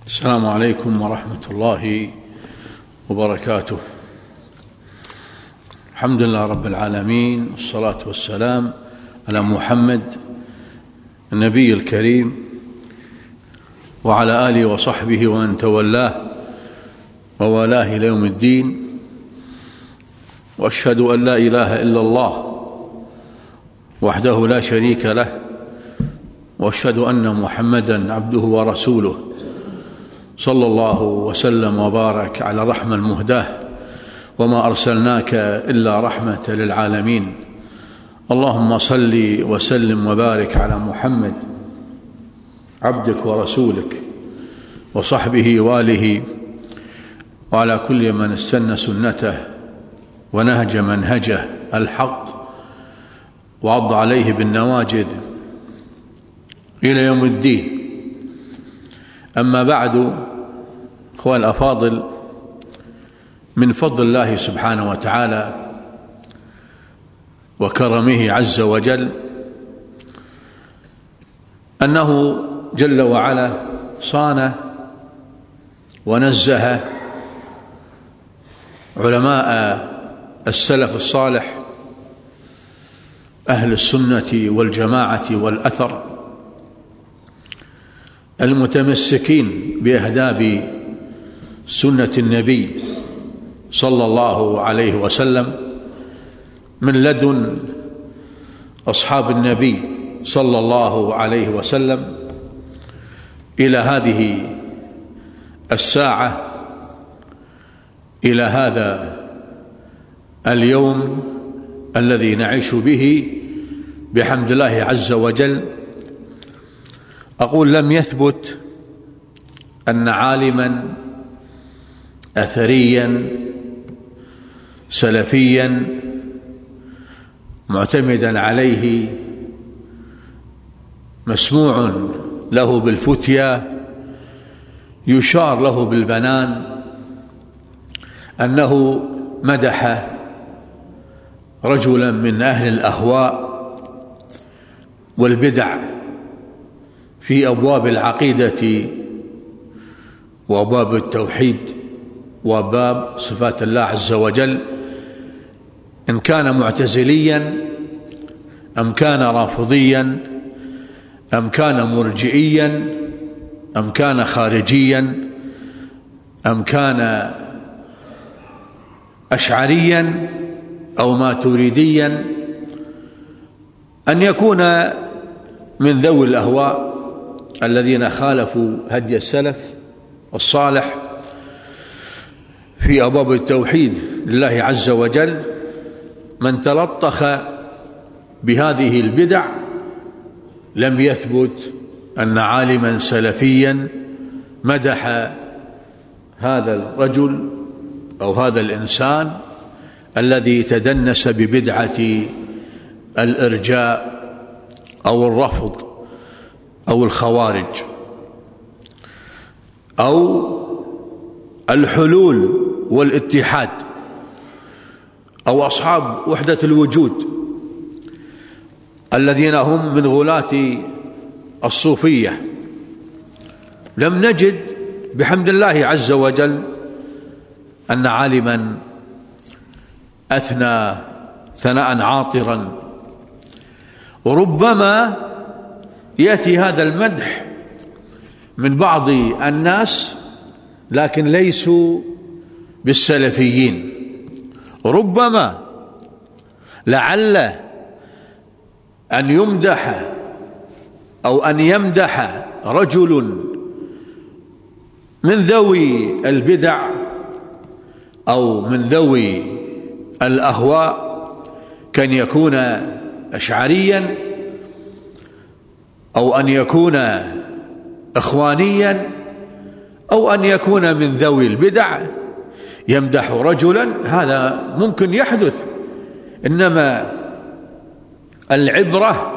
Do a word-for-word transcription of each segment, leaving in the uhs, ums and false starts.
السلام عليكم ورحمة الله وبركاته. الحمد لله رب العالمين، والصلاة والسلام على محمد النبي الكريم وعلى آله وصحبه ومن تولاه ووالاه إلى يوم الدين. وأشهد أن لا إله إلا الله وحده لا شريك له، وأشهد أن محمدا عبده ورسوله، صلى الله وسلم وبارك على الرحمة المهداة، وما أرسلناك إلا رحمة للعالمين. اللهم صل وسلم وبارك على محمد عبدك ورسولك وصحبه واله، وعلى كل من استنى سنته ونهج منهجه الحق وعض عليه بالنواجذ إلى يوم الدين. أما بعد، أخوان الأفاضل، من فضل الله سبحانه وتعالى وكرمه عز وجل أنه جل وعلا صان ونزه علماء السلف الصالح أهل السنة والجماعة والأثر المتمسكين بأهداب سنة النبي صلى الله عليه وسلم، من لدن أصحاب النبي صلى الله عليه وسلم إلى هذه الساعة، إلى هذا اليوم الذي نعيش به بحمد الله عز وجل. أقول: لم يثبت أن عالما أثريا سلفيا معتمدا عليه مسموع له بالفتيا يشار له بالبنان أنه مدح رجلا من أهل الأهواء والبدع في أبواب العقيدة وأبواب التوحيد وأبواب صفات الله عز وجل، إن كان معتزليا أم كان رافضيا أم كان مرجئيا أم كان خارجيا أم كان أشعريا أو ماتريديا، أن يكون من ذوي الأهواء الذين خالفوا هدي السلف الصالح في أبواب التوحيد لله عز وجل، من تلطخ بهذه البدع لم يثبت أن عالما سلفيا مدح هذا الرجل أو هذا الإنسان الذي تدنس ببدعة الإرجاء أو الرفض أو الخوارج أو الحلول والاتحاد أو أصحاب وحدة الوجود الذين هم من غلاة الصوفية. لم نجد بحمد الله عز وجل أن عالما أثنى ثناء عاطرا. وربما يأتي هذا المدح من بعض الناس لكن ليسوا بالسلفيين، ربما لعل أن يمدح أو أن يمدح رجل من ذوي البدع أو من ذوي الأهواء كان يكون أشعريا أو أن يكون إخوانيا أو أن يكون من ذوي البدع، يمدح رجلا، هذا ممكن يحدث. إنما العبرة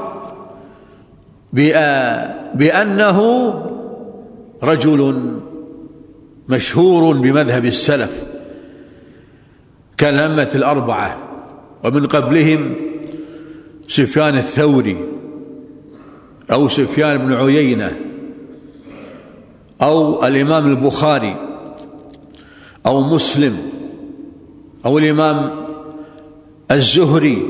بأنه رجل مشهور بمذهب السلف كالأئمة الأربعة، ومن قبلهم سفيان الثوري أو سفيان بن عيينة أو الإمام البخاري أو مسلم أو الإمام الزهري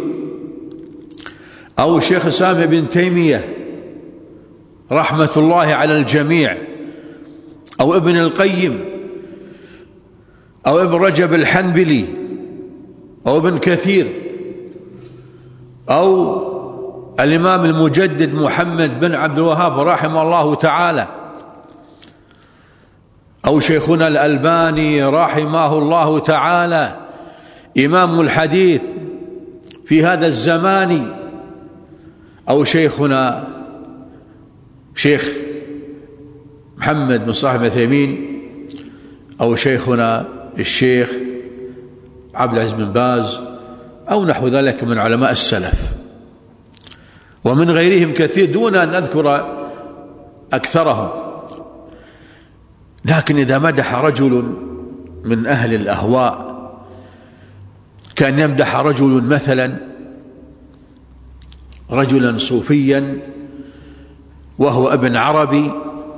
أو شيخ الإسلام ابن تيمية رحمة الله على الجميع، أو ابن القيم أو ابن رجب الحنبلي أو ابن كثير أو الإمام المجدد محمد بن عبد الوهاب رحمه الله تعالى، أو شيخنا الألباني رحمه الله تعالى إمام الحديث في هذا الزمان، أو شيخنا شيخ محمد بن صالح العثيمين، أو شيخنا الشيخ عبد العزيز بن باز، أو نحو ذلك من علماء السلف ومن غيرهم كثير دون أن أذكر أكثرهم. لكن إذا مدح رجل من أهل الأهواء كان يمدح رجل مثلا رجلا صوفيا وهو ابن عربي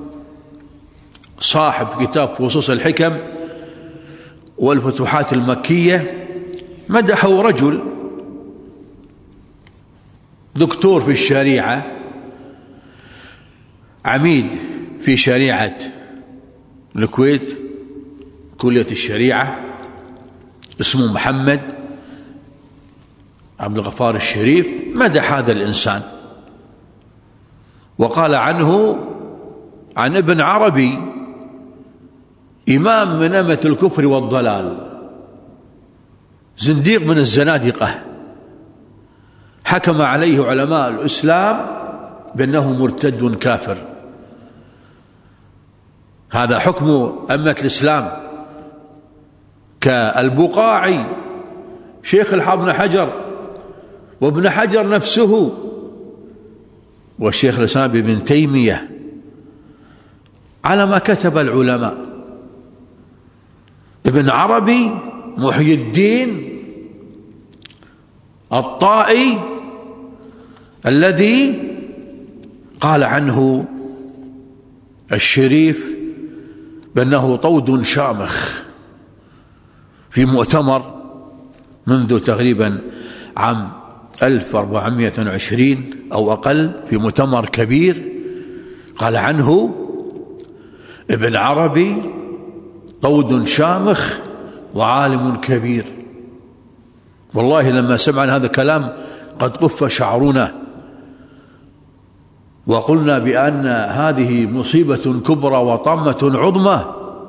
صاحب كتاب فصوص الحكم والفتوحات المكية، مدحه رجل دكتور في الشريعة عميد في شريعة الكويت كلية الشريعة اسمه محمد عبد الغفار الشريف، مدح هذا الإنسان وقال عنه عن ابن عربي إمام من أمة الكفر والضلال، زنديق من الزنادقة، حكم عليه علماء الإسلام بأنه مرتد كافر. هذا حكم أمة الإسلام كالبقاعي شيخ الحافظ بن حجر وابن حجر نفسه والشيخ الإسلام ابن تيمية على ما كتب العلماء. ابن عربي محي الدين الطائي الذي قال عنه الشريف بأنه طود شامخ في مؤتمر منذ تقريبا عام ألف وأربعمائة وعشرين أو أقل، في مؤتمر كبير قال عنه ابن عربي طود شامخ وعالم كبير. والله لما سمعنا هذا الكلام قد قف شعرنا وقلنا بأن هذه مصيبة كبرى وطامة عظمى،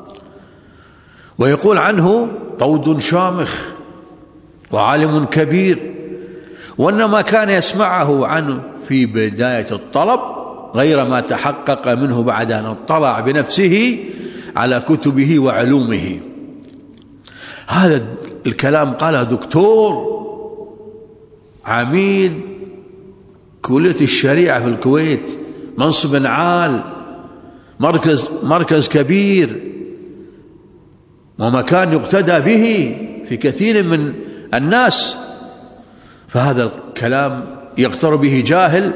ويقول عنه طود شامخ وعالم كبير، وإنما كان يسمعه عنه في بداية الطلب غير ما تحقق منه بعد أن اطلع بنفسه على كتبه وعلومه. هذا الكلام قاله دكتور عميد كلية الشريعة في الكويت، منصب عال، مركز مركز كبير ومكان يقتدى به في كثير من الناس. فهذا الكلام يغتر به جاهل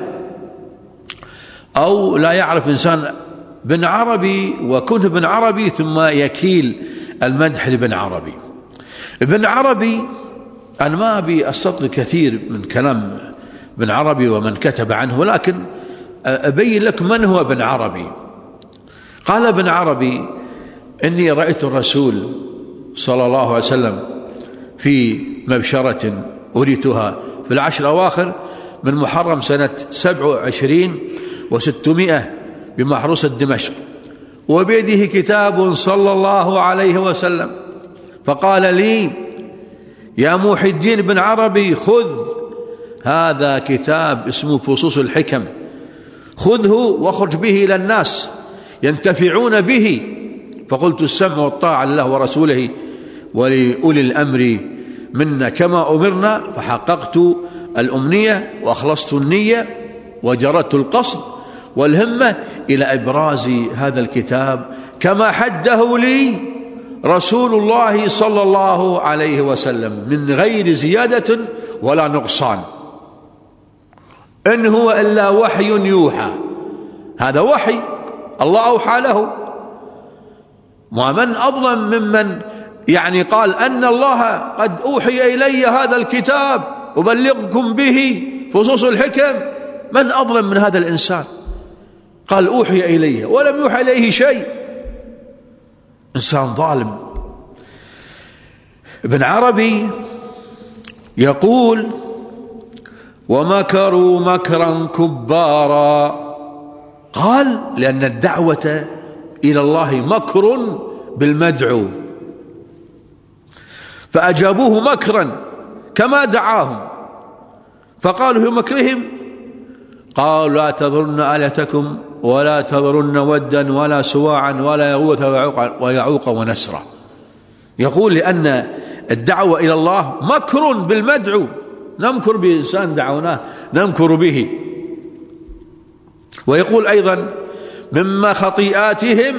أو لا يعرف إنسان بن عربي وكنه ابن عربي ثم يكيل المدح لابن عربي. ابن عربي أنا ما أبي أستطل كثير من كلام ابن عربي ومن كتب عنه، ولكن أبين لك من هو ابن عربي. قال ابن عربي إني رأيت الرسول صلى الله عليه وسلم في مبشرة أريتها في العشر الأواخر من محرم سنة سبع وعشرين وستمائة بمحروسة دمشق، وبيده كتاب صلى الله عليه وسلم، فقال لي يا محي الدين بن عربي خذ هذا كتاب اسمه فصوص الحكم، خذه واخرج به إلى الناس ينتفعون به. فقلت السمع والطاعة لله ورسوله ولأولي الأمر منا كما أمرنا، فحققت الأمنية وأخلصت النية وجردت القصد والهمة إلى إبراز هذا الكتاب كما حده لي رسول الله صلى الله عليه وسلم من غير زيادة ولا نقصان، إن هو إلا وحي يوحى. هذا وحي الله أوحى له ومن أظلم ممن يعني قال أن الله قد أوحي إلي هذا الكتاب أبلغكم به فصوص الحكم. من أظلم من هذا الإنسان؟ قال أوحي إليه ولم يوحى إليه شيء. إنسان ظالم. ابن عربي يقول ومكروا مكرا كبارا. قال لأن الدعوة إلى الله مكر بالمدعو، فأجابوه مكرا كما دعاهم، فقالوا في مكرهم قالوا لا تذرن آلهتكم ولا تذرن ودا ولا سواعا ولا يغوث ويعوق ونسرا. يقول لأن الدعوة إلى الله مكر بالمدعو، نمكر بإنسان دعوناه نمكر به. ويقول أيضا مما خطيئاتهم،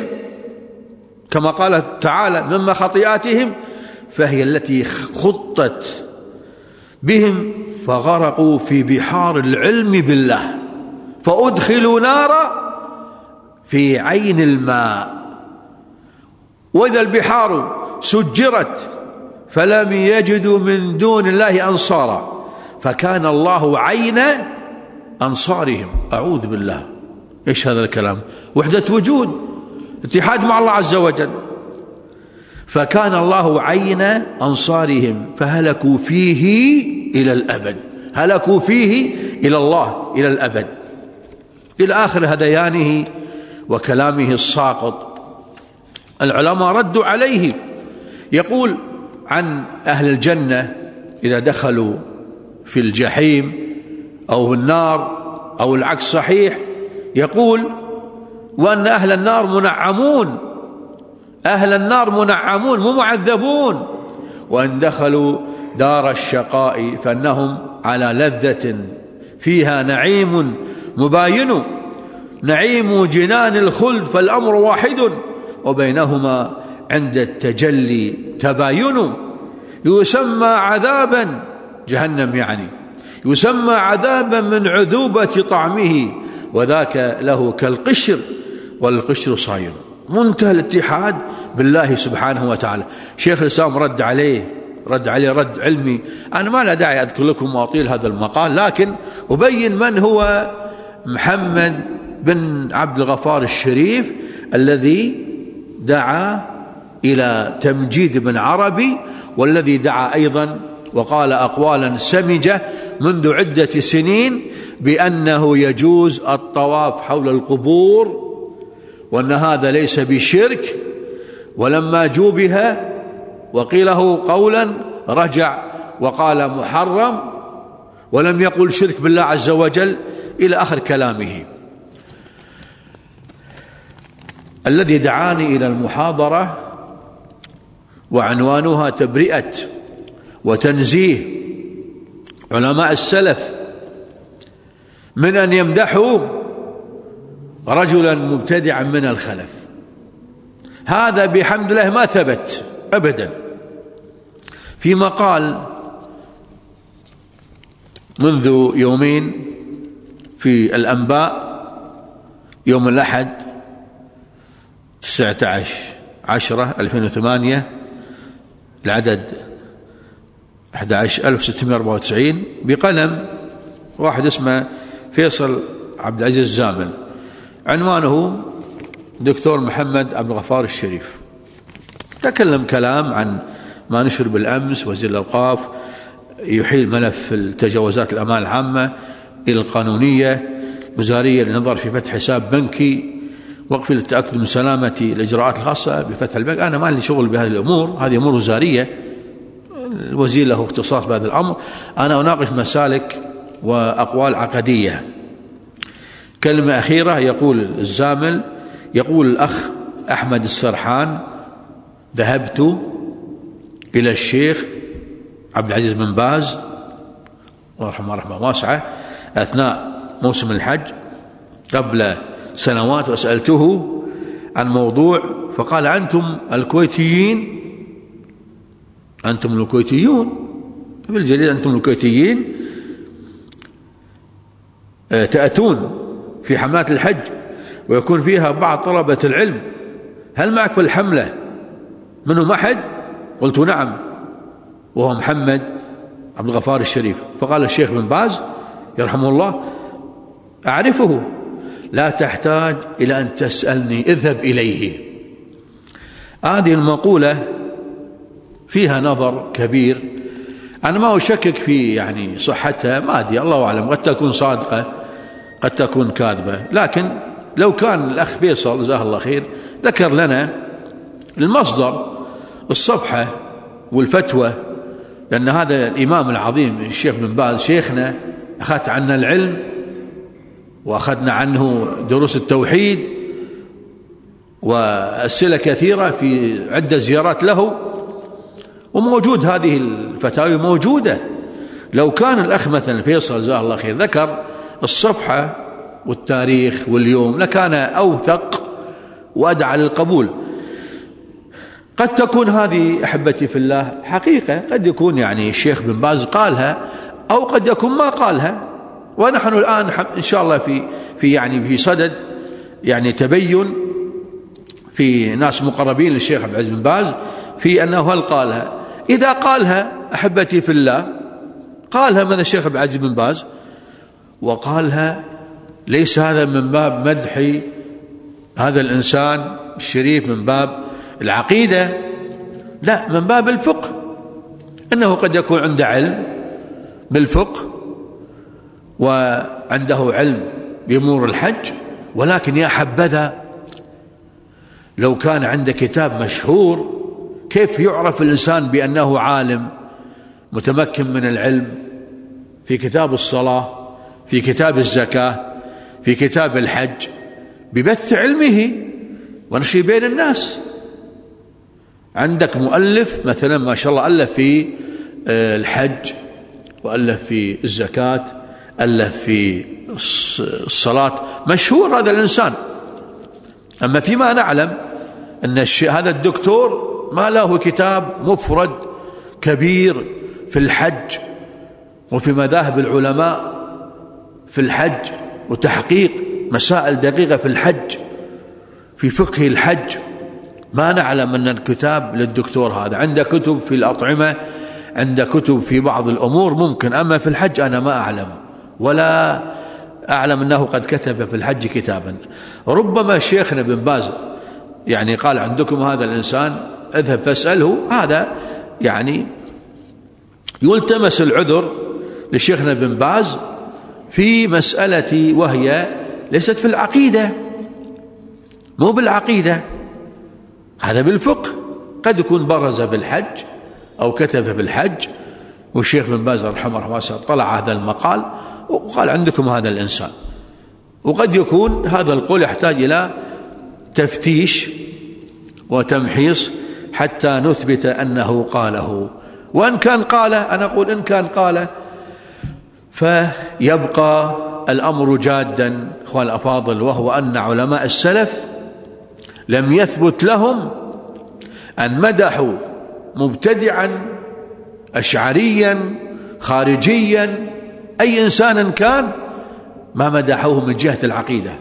كما قال تعالى مما خطيئاتهم فهي التي خطت بهم فغرقوا في بحار العلم بالله فأدخلوا نارا في عين الماء. وإذا البحار سجرت فلم يجدوا من دون الله أنصارا فكان الله عين أنصارهم. أعوذ بالله، إيش هذا الكلام؟ وحدة وجود، اتحاد مع الله عز وجل. فكان الله عين أنصارهم فهلكوا فيه إلى الأبد، هلكوا فيه إلى الله إلى الأبد، إلى آخر هذيانه وكلامه الساقط. العلماء ردوا عليه. يقول عن أهل الجنة إذا دخلوا في الجحيم أو النار أو العكس صحيح، يقول وأن أهل النار منعمون، أهل النار منعمون مو معذبون، وإن دخلوا دار الشقاء فإنهم على لذة فيها نعيم مباين، نعيم جنان الخلد فالأمر واحد وبينهما عند التجلي تباين. يسمى عذابا جهنم، يعني يسمى عذابا من عذوبة طعمه وذاك له كالقشر والقشر صاين. منتهى الاتحاد بالله سبحانه وتعالى. شيخ الإسلام رد عليه رد عليه رد علمي، أنا ما لا داعي أذكر لكم وأطيل هذا المقال، لكن أبين من هو محمد بن عبد الغفار الشريف الذي دعا إلى تمجيد ابن عربي، والذي دعا أيضا وقال أقوالا سمجة منذ عدة سنين بأنه يجوز الطواف حول القبور وأن هذا ليس بشرك. ولما جوبه وقيل له قولا رجع وقال محرم ولم يقل شرك بالله عز وجل إلى آخر كلامه. الذي دعاني إلى المحاضرة وعنوانها تبرئة وتنزيه علماء السلف من أن يمدحوا رجلا مبتدعا من الخلف. هذا بحمد الله ما ثبت أبدا. في مقال منذ يومين في الأنباء يوم الأحد تسعة عشر عشرة ألفين وثمانية العدد أحد عشر ألف وستمائة وأربعة وتسعين بقلم واحد اسمه فيصل عبد العزيز الزامل، عنوانه دكتور محمد عبد الغفار الشريف. تكلم كلام عن ما نشر بالأمس وزير الأوقاف يحيل ملف التجاوزات الأمانة العامة إلى القانونية وزارية للنظر في فتح حساب بنكي، وقف للتأكد من سلامة الإجراءات الخاصة بفتح البنك. أنا ما لي شغل بهذه الأمور، هذه أمور وزارية، الوزير له اختصاص بهذا الأمر. أنا أناقش مسالك وأقوال عقدية. كلمة أخيرة، يقول الزامل، يقول الأخ أحمد السرحان ذهبت إلى الشيخ عبد العزيز بن باز ورحمه رحمه واسعة أثناء موسم الحج قبل سنوات، وسألته عن موضوع فقال أنتم الكويتيين أنتم الكويتيون في الجريدة أنتم الكويتيين تأتون في حملات الحج ويكون فيها بعض طلبة العلم هل معك في الحملة منهم أحد؟ قلت نعم، وهو محمد عبد الغفار الشريف. فقال الشيخ بن باز يرحمه الله أعرفه، لا تحتاج إلى أن تسألني، اذهب إليه. هذه المقولة فيها نظر كبير، أنا ما أشكك في يعني صحتها، ما أدري الله أعلم، قد تكون صادقة قد تكون كاذبة، لكن لو كان الأخ فيصل جزاه الله خير ذكر لنا المصدر الصفحة والفتوى، لأن هذا الإمام العظيم الشيخ بن باز شيخنا، أخذت عنه العلم وأخذنا عنه دروس التوحيد وأسئلة كثيرة في عدة زيارات له، وموجود هذه الفتاوي موجودة. لو كان الأخ مثلا فيصل جزاه الله خير ذكر الصفحة والتاريخ واليوم لكان أوثق وأدعى للقبول. قد تكون هذه أحبتي في الله حقيقة، قد يكون يعني الشيخ بن باز قالها أو قد يكون ما قالها، ونحن الآن إن شاء الله في في يعني في صدد يعني تبين في ناس مقربين للشيخ عبد العزيز بن باز في أنه هل قالها. إذا قالها أحبتي في الله، قالها من الشيخ عبد العزيز بن باز، وقالها ليس هذا من باب مدح هذا الإنسان الشريف من باب العقيدة، لا، من باب الفقه، إنه قد يكون عنده علم بالفقه وعنده علم بأمور الحج، ولكن يا حبذا لو كان عنده كتاب مشهور. كيف يعرف الإنسان بأنه عالم متمكن من العلم؟ في كتاب الصلاة، في كتاب الزكاة، في كتاب الحج، ببث علمه ونشر بين الناس. عندك مؤلف مثلا ما شاء الله ألف في الحج، وألف في الزكاة، ألف في الصلاة، مشهور هذا الإنسان. أما فيما نعلم أن هذا الدكتور ما له كتاب مفرد كبير في الحج وفي مذاهب العلماء في الحج وتحقيق مسائل دقيقة في الحج في فقه الحج. ما نعلم أن الكتاب للدكتور هذا. عنده كتب في الأطعمة، عنده كتب في بعض الأمور ممكن، أما في الحج أنا ما أعلم، ولا أعلم أنه قد كتب في الحج كتابا. ربما شيخنا بن باز يعني قال عندكم هذا الإنسان اذهب فاسأله، هذا يعني يلتمس العذر لشيخنا بن باز في مسألة وهي ليست في العقيدة، مو بالعقيدة، هذا بالفقه. قد يكون برز بالحج أو كتب بالحج، والشيخ بن باز رحمه الله طلع هذا المقال وقال عندكم هذا الإنسان. وقد يكون هذا القول يحتاج إلى تفتيش وتمحيص حتى نثبت أنه قاله. وإن كان قاله، أنا أقول إن كان قاله فيبقى الأمر جادا إخوان الأفاضل، وهو أن علماء السلف لم يثبت لهم أن مدحوا مبتدعا أشعريا خارجيا أي إنسان كان، ما مدحوه من جهة العقيدة،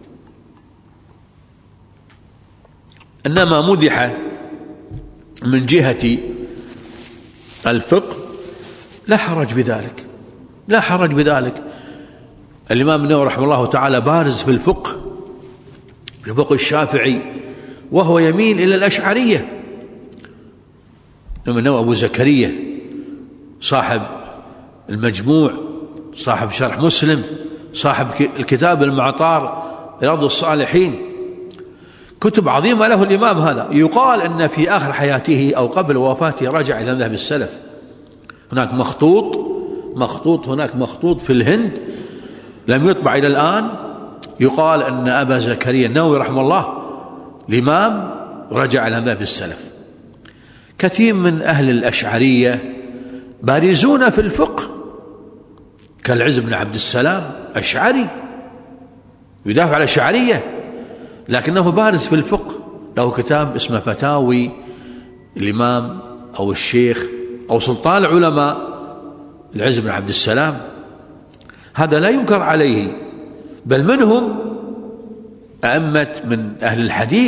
إنما مدح من جهة الفقه. لا حرج بذلك، لا حرج بذلك. الإمام النووي رحمه الله تعالى بارز في الفقه، في فقه الشافعي، وهو يميل إلى الأشعرية. الإمام النووي أبو زكريا صاحب المجموع، صاحب شرح مسلم، صاحب الكتاب المعطار رياض الصالحين، كتب عظيمة له الإمام هذا. يقال أن في آخر حياته أو قبل وفاته رجع إلى مذهب السلف. هناك مخطوط مخطوط هناك مخطوط في الهند لم يطبع إلى الآن، يقال أن أبا زكريا النووي رحمه الله الإمام رجع إلى مذهب السلف. كثير من أهل الأشعرية بارزون في الفقه، كالعز بن عبد السلام أشعري يدافع على الأشعرية، لكنه بارز في الفقه، له كتاب اسمه فتاوي الإمام أو الشيخ أو سلطان العلماء العز بن عبد السلام. هذا لا ينكر عليه، بل منهم أئمة من أهل الحديث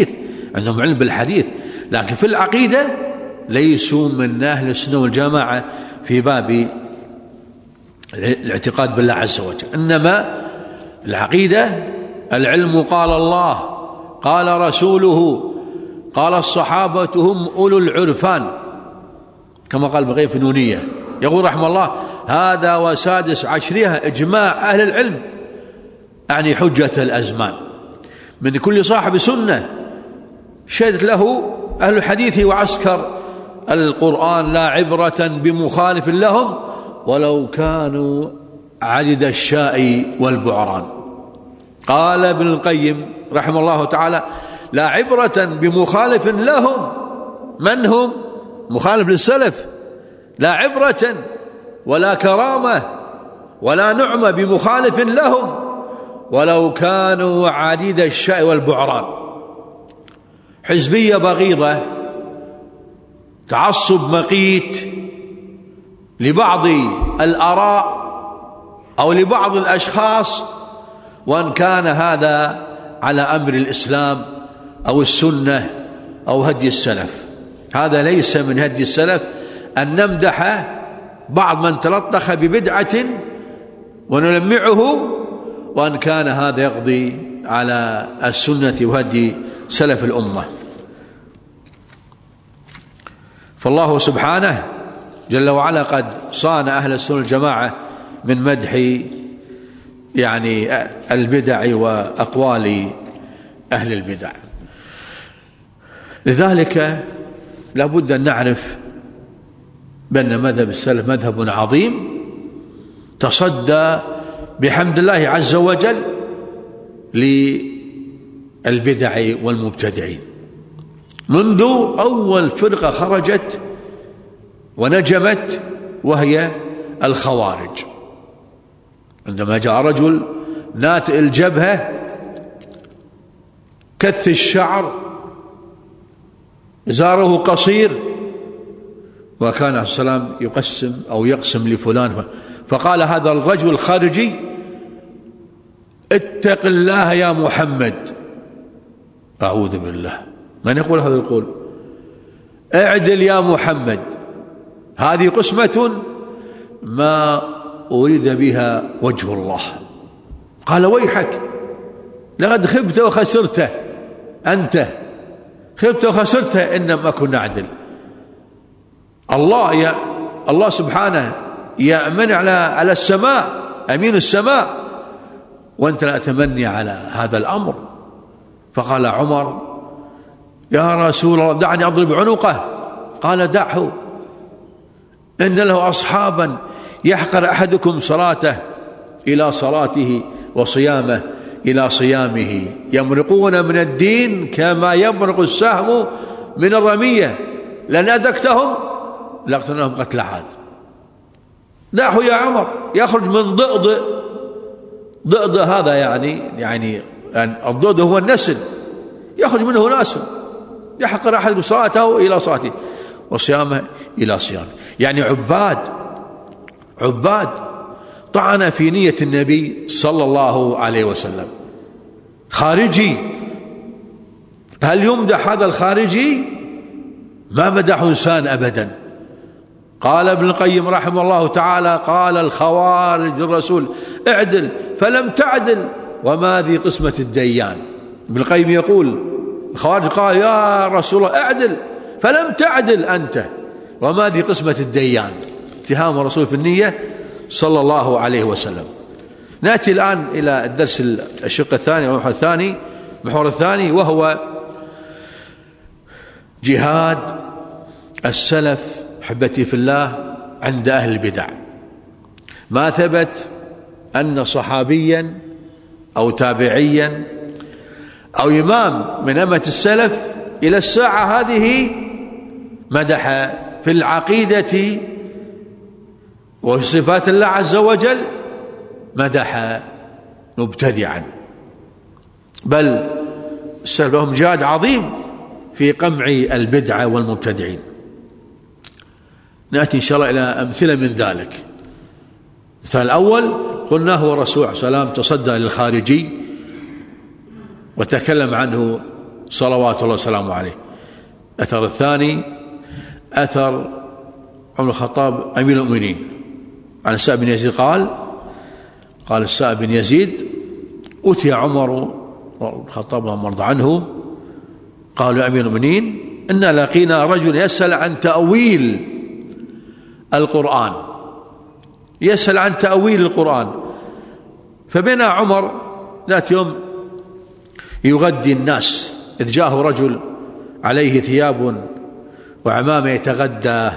عندهم علم بالحديث، لكن في العقيدة ليسوا من أهل السنة والجماعة في باب الاعتقاد بالله عز وجل. إنما العقيدة العلم قال الله قال رسوله قال الصحابة هم أولو العرفان، كما قال ابن القيم في النونية، يقول رحمه الله: هذا وسادس عشرها إجماع أهل العلم، يعني حجة الأزمان، من كل صاحب سنة شهدت له أهل الحديث وعسكر القرآن لا عبرة بمخالف لهم ولو كانوا عدد الشاء والبعران. قال ابن القيم رحمه الله تعالى: لا عبرة بمخالف لهم، من هم؟ مخالف للسلف، لا عبرة ولا كرامة ولا نعمة بمخالف لهم ولو كانوا عديد الشاء والبعران. حزبية بغيضة، تعصب مقيت لبعض الآراء أو لبعض الأشخاص، وأن كان هذا على أمر الإسلام أو السنة أو هدي السلف، هذا ليس من هدي السلف أن نمدح بعض من تلطخ ببدعة ونلمعه، وأن كان هذا يقضي على السنة وهدي سلف الأمة. فالله سبحانه جل وعلا قد صان أهل السنة والجماعة من مدح يعني البدع وأقوال أهل البدع. لذلك لابد أن نعرف بأن مذهب السلف مذهب عظيم تصدى بحمد الله عز وجل للبدع والمبتدعين، منذ أول فرقة خرجت ونجمت وهي الخوارج. عندما جاء رجل ناتئ الجبهة كث الشعر إزاره قصير، وكان عليه السلام يقسم أو يقسم لفلان، فقال هذا الرجل الخارجي: اتق الله يا محمد. أعوذ بالله، من يقول هذا القول؟ اعدل يا محمد، هذه قسمة ما أريد بها وجه الله. قال: ويحك، لقد خبت وخسرت، أنت خبت وخسرت إن لم أكن أعدل. الله يا الله سبحانه يأمن على على السماء، أمين السماء، وأنت لا تمني على هذا الأمر. فقال عمر: يا رسول الله دعني أضرب عنقه. قال: دعه، إن له أصحابا يحقر أحدكم صلاته إلى صلاته وصيامه إلى صيامه، يمرقون من الدين كما يمرق السهم من الرمية، لأن أدركتهم لأقتلناهم قتل عاد. دعه يا عمر، يخرج من ضئض، ضئض هذا يعني يعني الضئض هو النسل، يخرج منه ناس يحقر أحد صلاته إلى صلاته وصيامه إلى صيامه، يعني عباد عباد طعن في نية النبي صلى الله عليه وسلم. خارجي، هل يمدح هذا الخارجي؟ ما مدح إنسان أبدا. قال ابن القيم رحمه الله تعالى: قال الخوارج للرسول: اعدل فلم تعدل وما ذي قسمة الديان. ابن القيم يقول الخوارج قال: يا رسول الله اعدل فلم تعدل أنت وما ذي قسمة الديان، اتهام الرسول في النية صلى الله عليه وسلم. نأتي الآن إلى الدرس الشق الثاني أو المحور الثاني المحور الثاني وهو جهاد السلف أحبتي في الله عند أهل البدع. ما ثبت أن صحابيا أو تابعيا أو إمام من أمة السلف إلى الساعة هذه مدح في العقيدة وفي صفات الله عز وجل مدح مبتدعا، بل السلف لهم جهاد عظيم في قمع البدعة والمبتدعين. نأتي إن شاء الله إلى أمثلة من ذلك. المثال الأول قلنا هو الرسول عليه السلام تصدى للخارجي وتكلم عنه صلوات الله وسلامه عليه. الأثر الثاني أثر عمر الخطاب أمير المؤمنين عن السائب بن يزيد قال قال السائب بن يزيد أتي عمر الخطاب الله مرضى عنه قالوا يا أمير المؤمنين إن لقينا رجل يسأل عن تأويل القرآن يسأل عن تأويل القرآن. فبين عمر ذات يوم يغدي الناس إذ جاءه رجل عليه ثياب وعمامة يتغدى،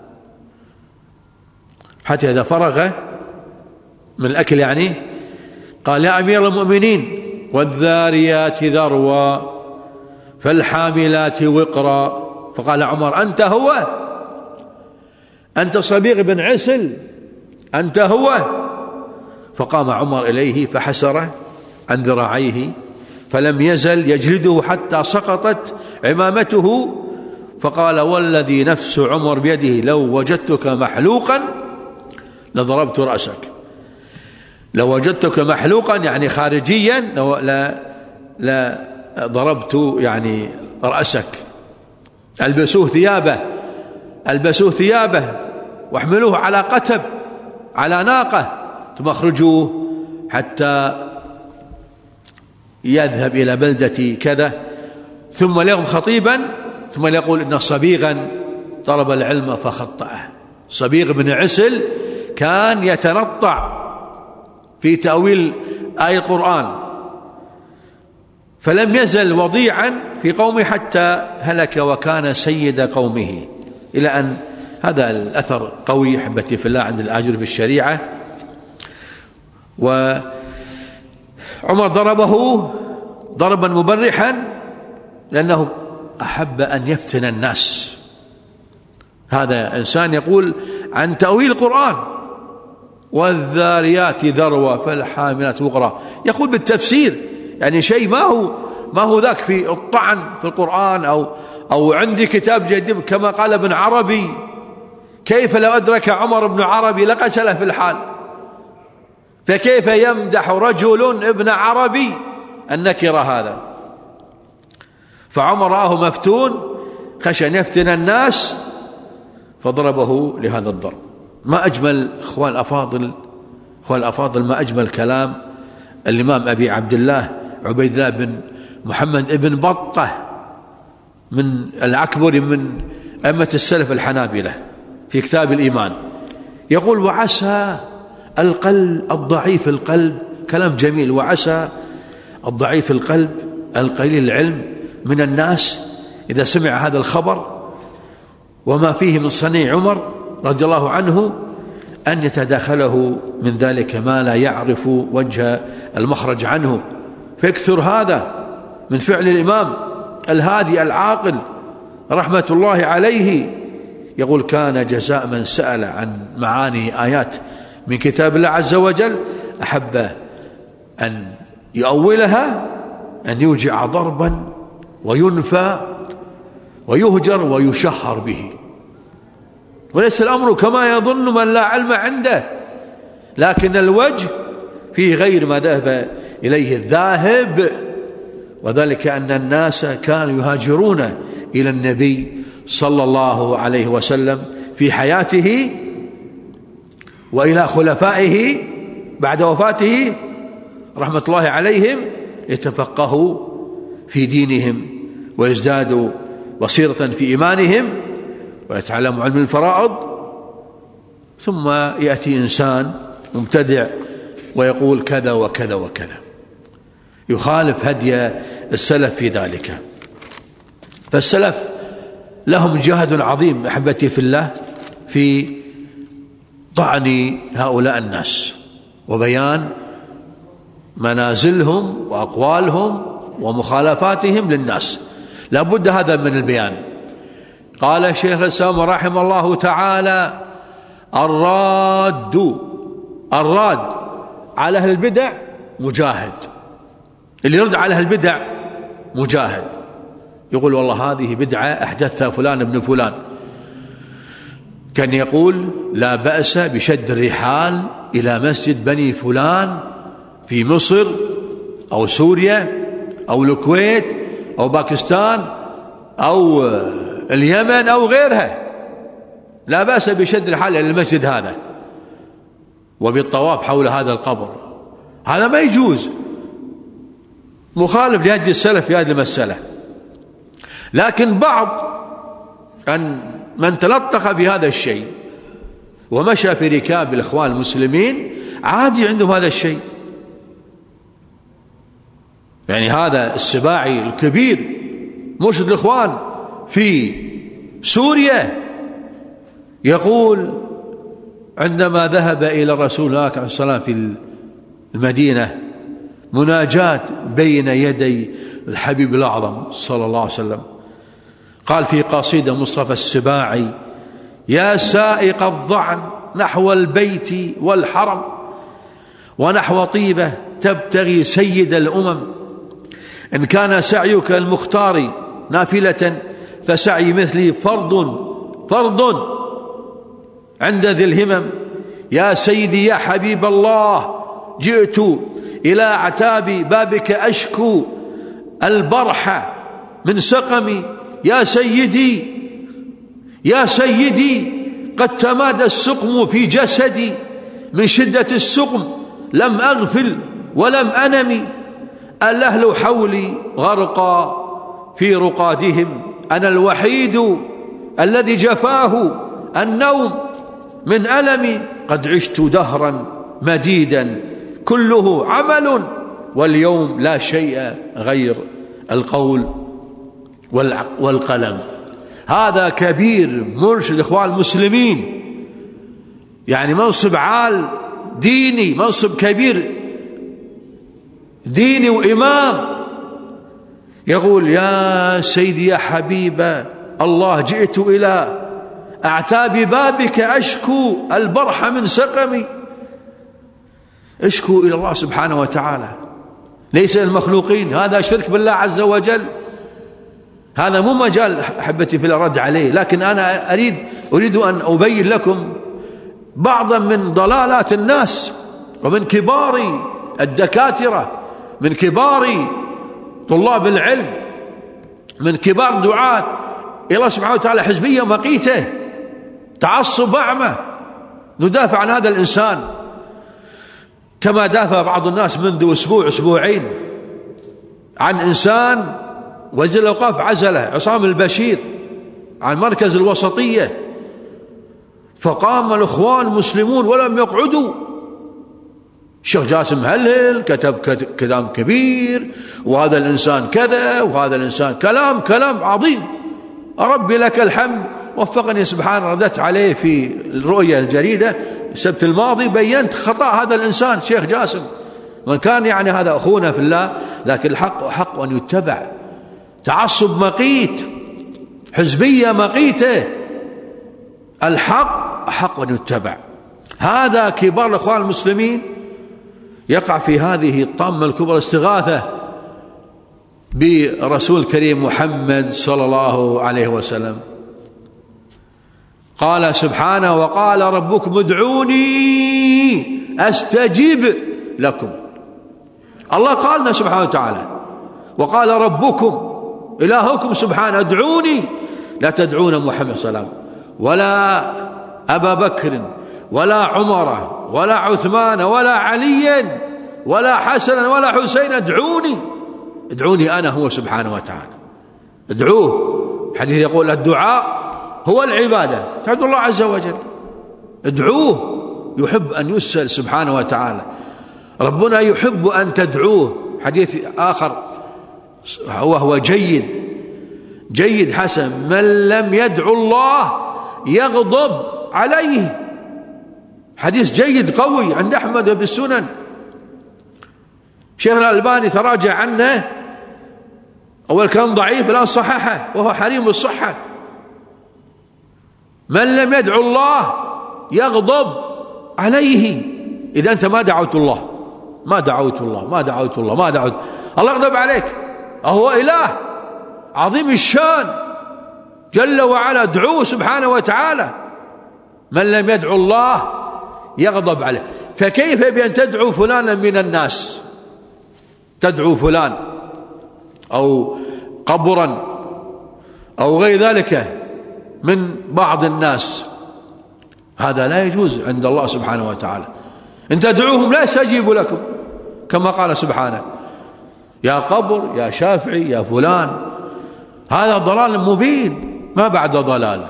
حتى إذا فرغ من الأكل يعني قال يا أمير المؤمنين والذاريات ذروا فالحاملات وقرا. فقال عمر أنت هو؟ أنت صبيغ بن عسل؟ أنت هو؟ فقام عمر إليه فحسره عن ذراعيه فلم يزل يجلده حتى سقطت عمامته، فقال والذي نفس عمر بيده لو وجدتك محلوقا لضربت رأسك. لو وجدتك محلوقا يعني خارجيا لا لا ضربت يعني رأسك. البسوه ثيابه البسوه ثيابه واحملوه على قتب على ناقة ثم اخرجوه حتى يذهب إلى بلدة كذا ثم ليقم خطيبا ثم يقول إن صبيغا طلب العلم فخطأه. صبيغ بن عسل كان يتنطع في تأويل آية القرآن فلم يزل وضيعا في قومه حتى هلك وكان سيد قومه. إلى أن هذا الأثر قوي أحبتي في الله عند الآجر في الشريعة. وعمر ضربه ضربا مبرحا لأنه أحب أن يفتن الناس. هذا إنسان يقول عن تأويل القرآن والذاريات ذروة فالحاملات وقرا، يقول بالتفسير يعني شيء ما هو ما هو ذاك في الطعن في القرآن أو أو عندي كتاب جديد كما قال ابن عربي. كيف لو أدرك عمر بن عربي لقتله في الحال، فكيف يمدح رجل ابن عربي النكرة هذا؟ فعمر رآه مفتون خشى أن يفتن الناس فضربه لهذا الضرب. ما أجمل إخوان الأفاضل إخوان الأفاضل ما أجمل كلام الإمام أبي عبد الله عبيد الله بن محمد بن بطة من العكبري من أئمة السلف الحنابلة في كتاب الإيمان، يقول وعسى القلب الضعيف القلب، كلام جميل، وعسى الضعيف القلب القليل العلم من الناس إذا سمع هذا الخبر وما فيه من صنيع عمر رضي الله عنه أن يتداخله من ذلك ما لا يعرف وجه المخرج عنه، فيكثر هذا من فعل الإمام الهادي العاقل رحمة الله عليه. يقول كان جزاء من سأل عن معاني آيات من كتاب الله عز وجل أحب أن يؤولها أن يوجع ضربا وينفى ويهجر ويشهر به، وليس الأمر كما يظن من لا علم عنده، لكن الوجه فيه غير ما ذهب إليه الذاهب، وذلك أن الناس كانوا يهاجرون إلى النبي صلى الله عليه وسلم في حياته وإلى خلفائه بعد وفاته رحمة الله عليهم يتفقهوا في دينهم ويزدادوا بصيرة في إيمانهم ويتعلموا علم الفرائض. ثم يأتي إنسان مبتدع ويقول كذا وكذا وكذا، يخالف هدي السلف في ذلك. فالسلف لهم جهد عظيم أحبتي في الله في طعن هؤلاء الناس وبيان منازلهم وأقوالهم ومخالفاتهم للناس، لا بد هذا من البيان. قال الشيخ الإسلام رحمه الله تعالى الراد الراد على أهل البدع مجاهد، اللي يرد على أهل البدع مجاهد، يقول والله هذه بدعة أحدثها فلان ابن فلان، كان يقول لا بأس بشد الرحال إلى مسجد بني فلان في مصر أو سوريا أو الكويت أو باكستان أو اليمن أو غيرها، لا بأس بشد الحال إلى المسجد هذا وبالطواف حول هذا القبر، هذا ما يجوز، مخالف لهدي السلف في هذه المسألة. لكن بعض أن من تلطخ في هذا الشيء ومشى في ركاب الإخوان المسلمين عادي عندهم هذا الشيء. يعني هذا السباعي الكبير مرشد الإخوان في سوريا يقول عندما ذهب إلى الرسول عليه الصلاة والسلام في المدينة مناجاة بين يدي الحبيب الأعظم صلى الله عليه وسلم، قال في قصيدة مصطفى السباعي: يا سائق الظعن نحو البيت والحرم ونحو طيبة تبتغي سيد الأمم، إن كان سعيك المختار نافلة فسعي مثلي فرض فرض عند ذي الهمم. يا سيدي يا حبيب الله جئت إلى أعتاب بابك أشكو البرح من سقمي. يا سيدي يا سيدي قد تمادى السقم في جسدي، من شدة السقم لم أغفل ولم أنم. الأهل حولي غرقا في رقادهم، أنا الوحيد الذي جفاه النوم من ألمي. قد عشت دهرا مديدا كله عمل، واليوم لا شيء غير القول والقلم. هذا كبير مرشد إخوان المسلمين، يعني منصب عال ديني، منصب كبير ديني وإمام، يقول يا سيدي يا حبيب الله جئت إلى أعتاب بابك أشكو البرح من سقمي. اشكو إلى الله سبحانه وتعالى، ليس المخلوقين. هذا شرك بالله عز وجل، هذا مو مجال أحبتي في الرد عليه. لكن أنا أريد أريد أن أبين لكم بعضا من ضلالات الناس، ومن كبار الدكاترة، من كبار طلاب العلم، من كبار دعاة إلى الله سبحانه وتعالى، حزبية مقيتة، تعصب أعمى. ندافع عن هذا الإنسان كما دافع بعض الناس منذ أسبوع أسبوعين عن إنسان وزير الأوقاف عزله عصام البشير عن مركز الوسطية، فقام الإخوان المسلمون ولم يقعدوا. الشيخ جاسم هلهل كتب كلام كبير، وهذا الإنسان كذا وهذا الإنسان كلام كلام عظيم. ربي لك الحمد، وفقني سبحانه، ردت عليه في الرؤية الجريدة السبت الماضي، بينت خطأ هذا الإنسان الشيخ جاسم، وإن كان يعني هذا أخونا في الله، لكن الحق حق أن يتبع. تعصب مقيت، حزبية مقيتة، الحق حق أن يتبع. هذا كبار الأخوان المسلمين يقع في هذه الطامة الكبرى، استغاثة برسول الكريم محمد صلى الله عليه وسلم. قال سبحانه: وقال ربكم ادعوني أستجب لكم. الله قالنا سبحانه وتعالى: وقال ربكم إلهكم سبحانه ادعوني، لا تدعون محمد صلى الله عليه وسلم ولا أبا بكر ولا عمر ولا عثمان ولا عليا ولا حسنا ولا حسين، ادعوني ادعوني أنا هو سبحانه وتعالى. ادعوه. الحديث يقول الدعاء هو العبادة، تدعو الله عز وجل، ادعوه. يحب أن يسأل سبحانه وتعالى، ربنا يحب أن تدعوه. حديث آخر وهو جيد جيد حسن: من لم يدعو الله يغضب عليه. حديث جيد قوي عند أحمد بالسنن. شيخنا الألباني تراجع عنه، أول كان ضعيف الآن صححه، وهو حريم الصحة. من لم يدعو الله يغضب عليه. إذا أنت ما دعوت الله ما دعوت الله ما دعوت الله ما دعوت الله يغضب عليك. أهو إله عظيم الشان جل وعلا، ادعوه سبحانه وتعالى. من لم يدعو الله يغضب عليه. فكيف بأن تدعو فلانا من الناس، تدعو فلان أو قبرا أو غير ذلك من بعض الناس، هذا لا يجوز عند الله سبحانه وتعالى. إن تدعوهم لا يستجيبوا لكم، كما قال سبحانه: يا قبر يا شافعي يا فلان. هذا ضلال مبين ما بعد ضلال.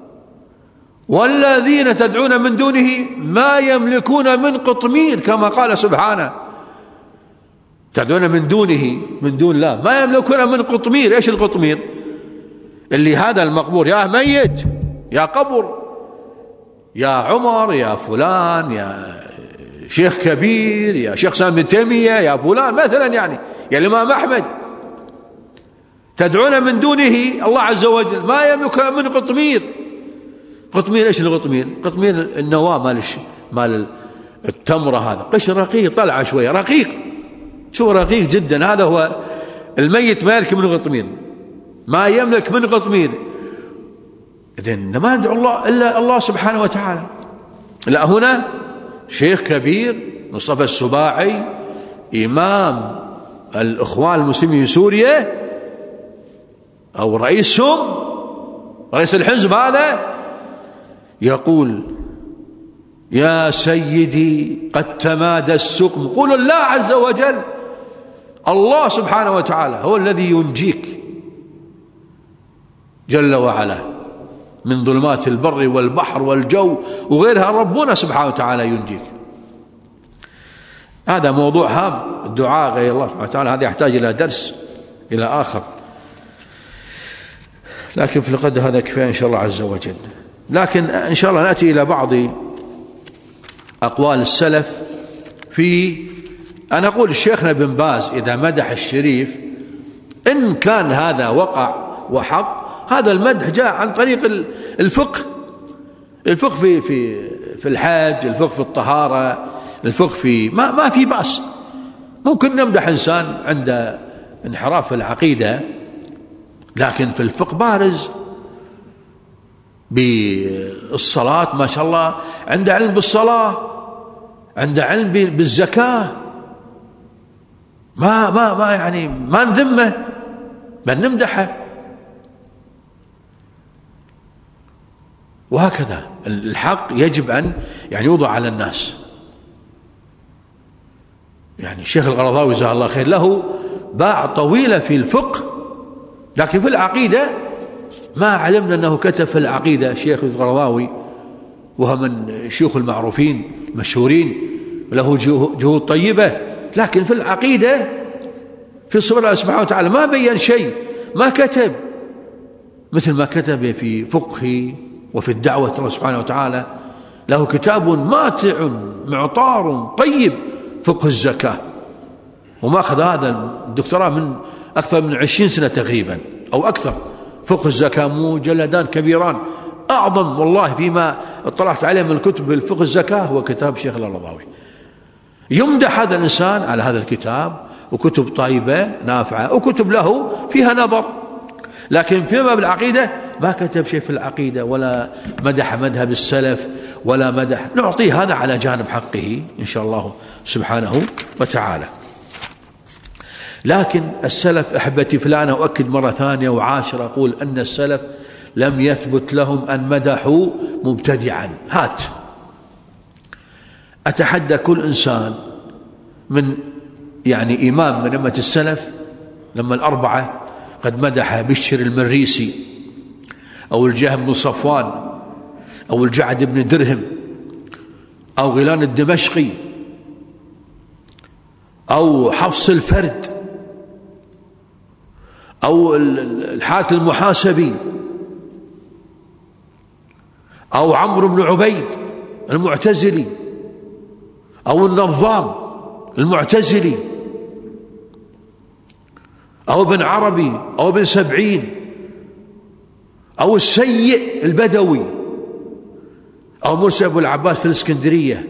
والذين تدعون من دونه ما يملكون من قطمير، كما قال سبحانه: تدعون من دونه من دون الله ما يملكون من قطمير. ايش القطمير؟ اللي هذا المقبور، يا ميت يا قبر يا عمر يا فلان يا شيخ كبير يا شيخ سامي تيمية يا فلان مثلا، يعني يا الإمام أحمد. تدعون من دونه الله عز وجل ما يملك من قطمير. قطمير ايش القطمير؟ قطمير النواة مال مال التمرة، هذا قشر رقيق طلع شوية رقيق، شو رقيق جدا. هذا هو الميت ما يملك من قطمير، ما يملك من قطمير. إذن ما ندعو الله إلا الله سبحانه وتعالى. لا، هنا شيخ كبير مصطفى السباعي إمام الإخوان المسلمين في سوريا أو رئيسهم رئيس الحزب هذا يقول: يا سيدي قد تمادى السقم. قولوا الله عز وجل، الله سبحانه وتعالى هو الذي ينجيك جل وعلا من ظلمات البر والبحر والجو وغيرها. ربنا سبحانه وتعالى ينجيك. هذا موضوع هام، الدعاء غير الله سبحانه وتعالى، هذا يحتاج إلى درس إلى آخر، لكن في القدر هذا كفاية إن شاء الله عز وجل. لكن إن شاء الله نأتي إلى بعض أقوال السلف في، أنا أقول الشيخنا بن باز إذا مدح الشريف إن كان هذا وقع وحق، هذا المدح جاء عن طريق الفقه، الفقه في في في الحج، الفقه في الطهارة، الفقه في ما ما في بأس. ممكن نمدح إنسان عند انحراف في العقيدة، لكن في الفقه بارز. بالصلاة ما شاء الله عنده علم بالصلاة، عنده علم بالزكاة، ما ما ما يعني ما نذمه بل نمدحه. وهكذا الحق يجب أن يعني يوضع على الناس. يعني الشيخ القرضاوي جزاه الله خير له باع طويلة في الفقه، لكن في العقيدة ما علمنا أنه كتب في العقيدة. الشيخ القرضاوي وهو من شيوخ المعروفين المشهورين، له جهود طيبة، لكن في العقيدة في صفة الله سبحانه وتعالى ما بين شيء، ما كتب مثل ما كتب في فقه وفي الدعوة الله سبحانه وتعالى. له كتاب ماتع معطار طيب، فقه الزكاة، وما أخذ هذا الدكتوراه من أكثر من عشرين سنة تقريبا أو أكثر. فقه الزكاة مجلدان كبيران، أعظم والله فيما اطلعت عليه من الكتب الفقه الزكاة هو كتاب الشيخ القرضاوي. يمدح هذا الإنسان على هذا الكتاب، وكتب طيبة نافعة، وكتب له فيها نظر، لكن فيما بالعقيدة ما كتب شيء في العقيدة، ولا مدح مذهب السلف، ولا مدح. نعطيه هذا على جانب حقه إن شاء الله سبحانه وتعالى. لكن السلف أحبتي فلان، أؤكد مرة ثانية وعاشرة أقول أن السلف لم يثبت لهم أن مدحوا مبتدعا. هات أتحدى كل إنسان من يعني إمام من أمة السلف لما الأربعة قد مدح بشر المريسي أو الجهم بن صفوان أو الجعد بن درهم أو غيلان الدمشقي أو حفص الفرد أو الحارث المحاسبي أو عمرو بن عبيد المعتزلي أو النظام المعتزلي أو ابن عربي أو ابن سبعين أو السيء البدوي أو موسى أبو العباس في الإسكندرية.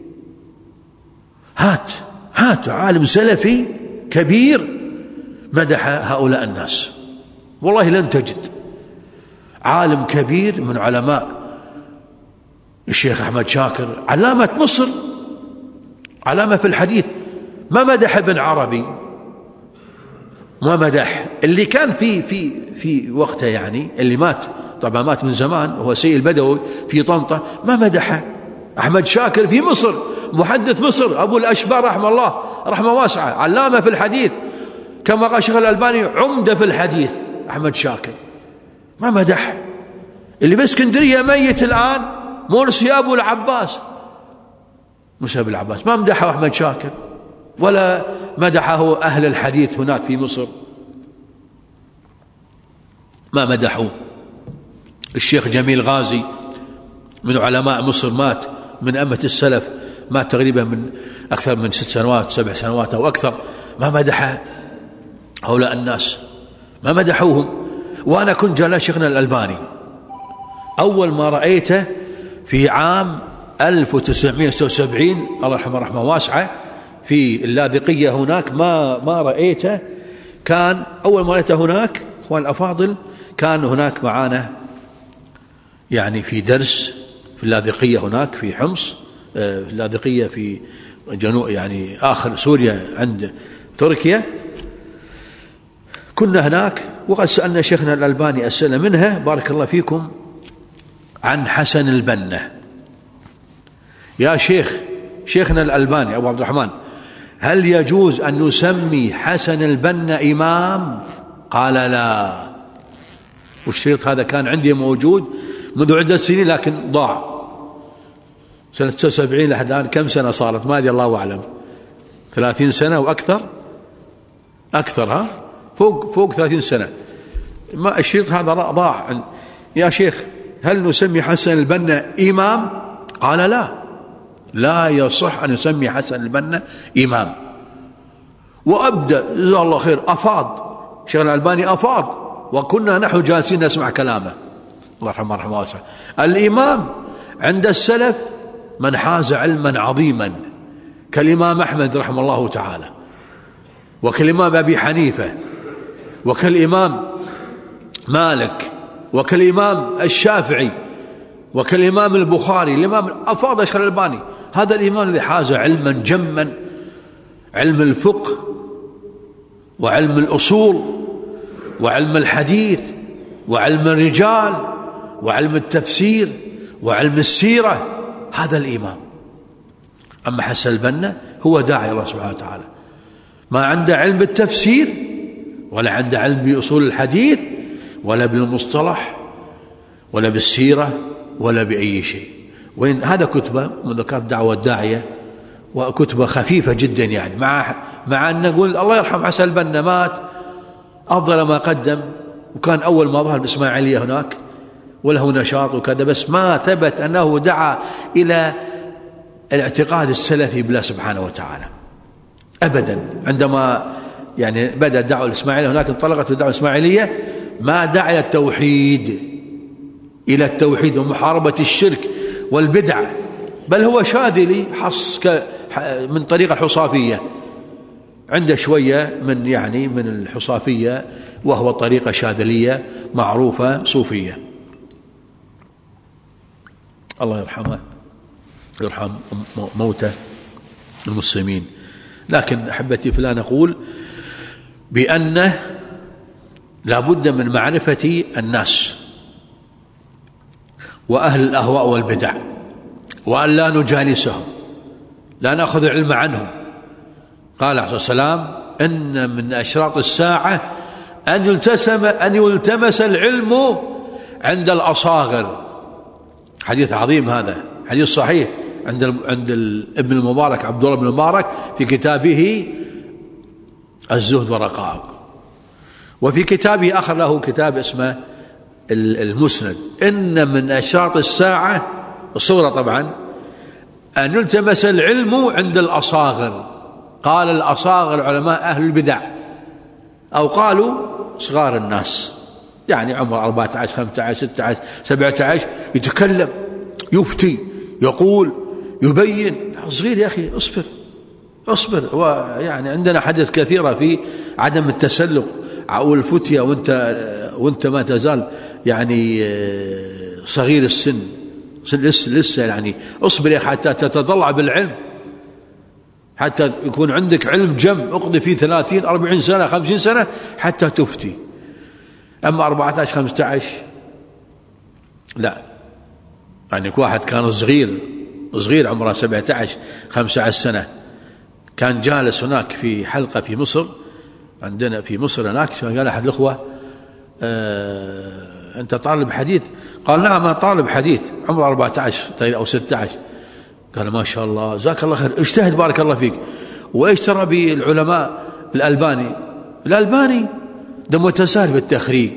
هات هات عالم سلفي كبير مدح هؤلاء الناس، والله لن تجد عالم كبير من علماء. الشيخ أحمد شاكر علامة مصر، علامة في الحديث، ما مدح ابن عربي ما مدح اللي كان في في في وقته، يعني اللي مات طبعا مات من زمان وهو سيد البدوي في طنطا، ما مدحه. أحمد شاكر في مصر محدث مصر أبو الأشبار رحمه الله رحمه واسعة، علامة في الحديث كما قال الشيخ الألباني عمدة في الحديث. أحمد شاكر ما مدح. اللي في اسكندرية ميت الآن مرسي أبو العباس، موسى أبو العباس، ما مدحه أحمد شاكر ولا مدحه أهل الحديث هناك في مصر، ما مدحوه. الشيخ جميل غازي من علماء مصر مات من أمة السلف، مات تقريبا من أكثر من ست سنوات سبع سنوات أو أكثر، ما مدح هؤلاء الناس، ما مدحوهم. وأنا كنت جالس شيخنا الألباني أول ما رأيته في عام ألف وتسعمائة وستة وسبعين الله يرحمه رحمه واسعة في اللاذقية هناك، ما ما رأيته. كان أول ما رأيته هناك أخوان الأفاضل كان هناك معانا يعني في درس في اللاذقية هناك في حمص، في اللاذقية في جنوب يعني آخر سوريا عند تركيا. كنا هناك وقد سألنا شيخنا الألباني أسئلة منها بارك الله فيكم عن حسن البنا. يا شيخ شيخنا الألباني أبو عبد الرحمن، هل يجوز أن نسمي حسن البنا إمام؟ قال لا. والشريط هذا كان عندي موجود منذ عدة سنين لكن ضاع، سنة تسعة وسبعين لحد الآن كم سنة صارت ما أدري الله أعلم، ثلاثين سنة وأكثر، أكثر ها فوق فوق ثلاثين سنة. ما الشريط هذا ضاع. يا شيخ هل نسمي حسن البنا إمام؟ قال لا، لا يصح أن يسمي حسن البنا إمام. وأبدأ جزاه الله خير أفاض شيخ الألباني أفاض، وكنا نحن جالسين نسمع كلامه الله يرحمه رحمه واسعة. الإمام عند السلف من حاز علما عظيما كالإمام أحمد رحمه الله تعالى، وكالإمام أبي حنيفة، وكالإمام مالك، وكالإمام الشافعي، وكالإمام البخاري. الإمام أفاض الشيخ الألباني، هذا الإمام الذي حاز علما جما، علم الفقه وعلم الأصول وعلم الحديث وعلم الرجال وعلم التفسير وعلم السيرة، هذا الإمام. أما حسن البنا هو داعي الله سبحانه وتعالى، ما عنده علم بالتفسير ولا عنده علم بأصول الحديث ولا بالمصطلح ولا بالسيرة ولا بأي شيء. وين هذا كتبه مذكرات دعوة الداعية، وكتبه خفيفة جدا يعني، مع مع أن نقول الله يرحم حسن البنا مات أفضل ما قدم، وكان أول ما ظهر بإسماعيلية هناك وله نشاط وكذا، بس ما ثبت أنه دعا إلى الاعتقاد السلفي بالله سبحانه وتعالى أبدا. عندما يعني بدأ الدعوة الإسماعيلية هناك انطلقت الدعوة الإسماعيلية، ما دعا إلى التوحيد إلى التوحيد ومحاربة الشرك والبدع، بل هو شاذلي حص من طريق الحصافية، عنده شوية من يعني من الحصافية، وهو طريقة شاذلية معروفة صوفية. الله يرحمه يرحم موتى المسلمين. لكن أحبتي فلا نقول بأنه لا بد من معرفة الناس وأهل الأهواء والبدع، وأن لا نجالسهم، لا نأخذ العلم عنهم. قال عليه الصلاة والسلام إن من أشراط الساعة أن يلتسم أن يلتمس العلم عند الأصاغر. حديث عظيم هذا، حديث صحيح عند عند ابن المبارك عبد الله بن المبارك في كتابه الزهد والرقائق، وفي كتابه آخر له كتاب اسمه المسند. إن من أشراط الساعة الصغرى طبعا أن يلتمس العلم عند الأصاغر. قال الأصاغر علماء أهل البدع، أو قالوا صغار الناس، يعني عمر أربعة عشر خمسة عشر ستة عشر سبعة عشر، يتكلم يفتي يقول يبين. صغير يا أخي اصبر اصبر. ويعني عندنا حدث كثيرة في عدم التسلق أو الفتية وانت وانت ما تزال يعني صغير السن لسه لسه يعني اصبر يا أخي حتى تتطلع بالعلم. حتى يكون عندك علم جم اقضي فيه ثلاثين أربعين سنة خمسين سنة حتى تفتي. أما أربعة عشر خمسة عشر لا، يعني واحد كان صغير صغير عمره سبعة عشر خمسة عشر سنة، كان جالس هناك في حلقة في مصر، عندنا في مصر هناك، قال أحد الأخوة آه أنت طالب حديث؟ قال نعم أنا طالب حديث، عمره أربعة عشر أو ستة عشر. قال ما شاء الله جزاك الله خير، اجتهد بارك الله فيك. وإيش ترى بالعلماء؟ الألباني الألباني ده متساهل في التخريج،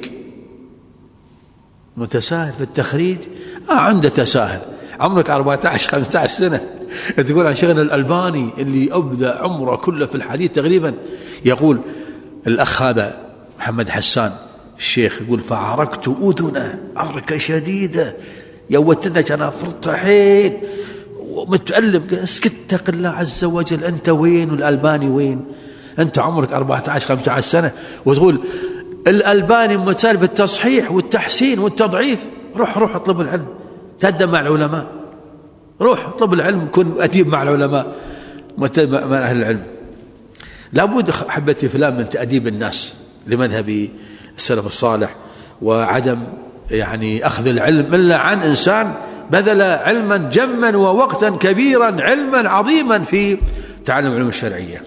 متساهل في التخريج، آه عنده تساهل. عمرك أربعة عشر خمسة عشر سنة تقول عن شيخنا الألباني اللي أبدى عمره كله في الحديث تقريبا. يقول الأخ هذا محمد حسان الشيخ يقول فعركت أذنه عركة شديدة، يوتنك أنا فرط حيل ومتألم. اسكت اتق الله عز وجل، أنت وين والألباني وين؟ أنت عمرك أربعة عشر خمسة عشر سنة وتقول الألباني متساهل في التصحيح والتحسين والتضعيف. روح روح اطلب العلم، تأدب مع العلماء، روح اطلب العلم، كن أديب مع العلماء مع أهل العلم. لابد حبتي فلان من تأديب الناس لمذهب السلف الصالح، وعدم يعني أخذ العلم إلا عن إنسان بذل علما جما ووقتا كبيرا، علما عظيما في تعلم العلوم الشرعية.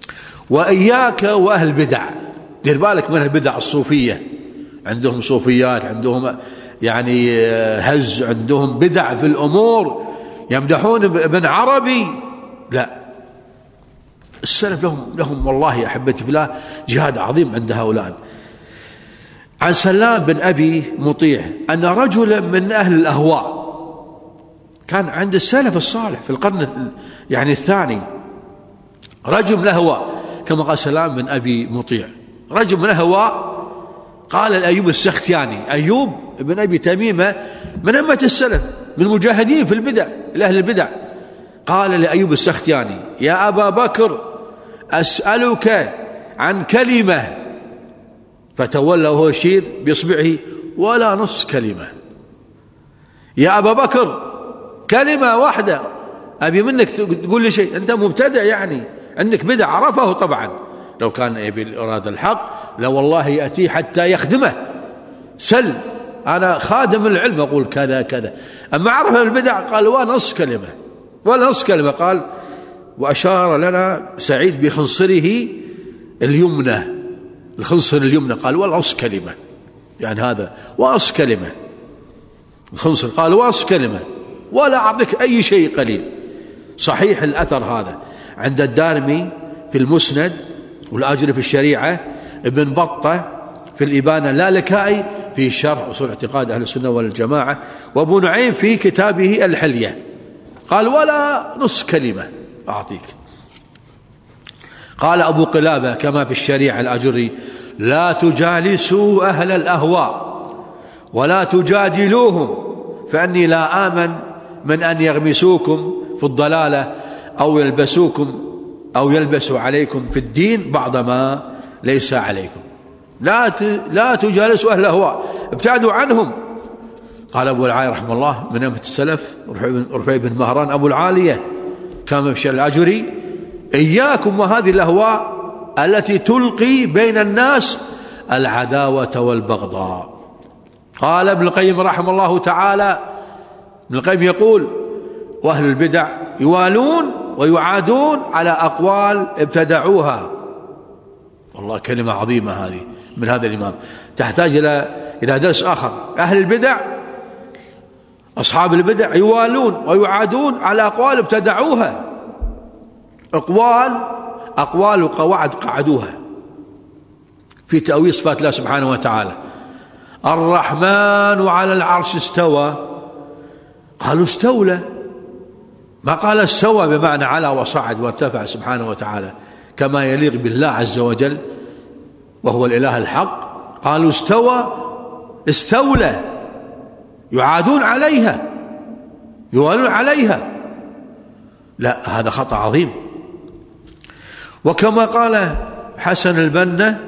وإياك وأهل البدع، دير بالك من البدع الصوفية، عندهم صوفيات، عندهم يعني هز، عندهم بدع في الأمور، يمدحون ابن عربي. لا، السلف لهم لهم والله أحبتي في الله جهاد عظيم عند هؤلاء. عن سلام بن أبي مطيع أن رجلا من أهل الأهواء كان عند السلف الصالح في القرن يعني الثاني، رجل من الأهواء كما قال سلام بن أبي مطيع، رجل من الأهواء قال لأيوب السختياني، أيوب بن أبي تميمة من أمة السلف، من المجاهدين في البدع، لأهل البدع، قال لأيوب السختياني يا أبا بكر أسألك عن كلمة، فتولى وهو يشير بإصبعه ولا نص كلمة. يا أبا بكر كلمة واحدة، أبي منك تقول لي شيء، أنت مبتدع يعني عندك بدع. عرفه طبعا، لو كان يبي أراد الحق لو والله يأتي حتى يخدمه، سل أنا خادم العلم أقول كذا كذا. أما عرف البدع قال ونص كلمة، ولا نص كلمة. قال وأشار لنا سعيد بخنصره اليمنى، الخنصر اليمنى، قال ولا نص كلمة، يعني هذا ونص كلمة. الخنصر قال ونص كلمة ولا أعطيك أي شيء قليل. صحيح الأثر هذا عند الدارمي في المسند، والآجري في الشريعة، ابن بطة في الإبانة، اللالكائي في شرح أصول اعتقاد أهل السنة والجماعة، وابو نعيم في كتابه الحلية. قال ولا نص كلمة أعطيك. قال أبو قلابة كما في الشريعة الآجري لا تجالسوا أهل الأهواء ولا تجادلوهم، فأني لا آمن من أن يغمسوكم في الضلالة أو يلبسوكم أو يلبسوا عليكم في الدين بعض ما ليس عليكم. لا لا تجالسوا أهل الأهواء، ابتعدوا عنهم. قال أبو العالية رحمه الله من أمة السلف رفيع بن مهران أبو العالية كما في الأجري إياكم وهذه الأهواء التي تلقي بين الناس العداوة والبغضاء. قال ابن القيم رحمه الله تعالى، ابن القيم يقول وأهل البدع يوالون ويعادون على أقوال ابتدعوها. والله كلمة عظيمة هذه من هذا الإمام، تحتاج إلى إلى درس آخر. أهل البدع أصحاب البدع يوالون ويعادون على أقوال ابتدعوها، أقوال أقوال وقواعد قعدوها في تأويل صفات الله سبحانه وتعالى. الرحمن على العرش استوى، قالوا استولى، ما قال استوى بمعنى على وصعد وارتفع سبحانه وتعالى كما يليق بالله عز وجل وهو الإله الحق. قالوا استوى استولى، يعادون عليها يوالون عليها. لا، هذا خطأ عظيم. وكما قال حسن البنا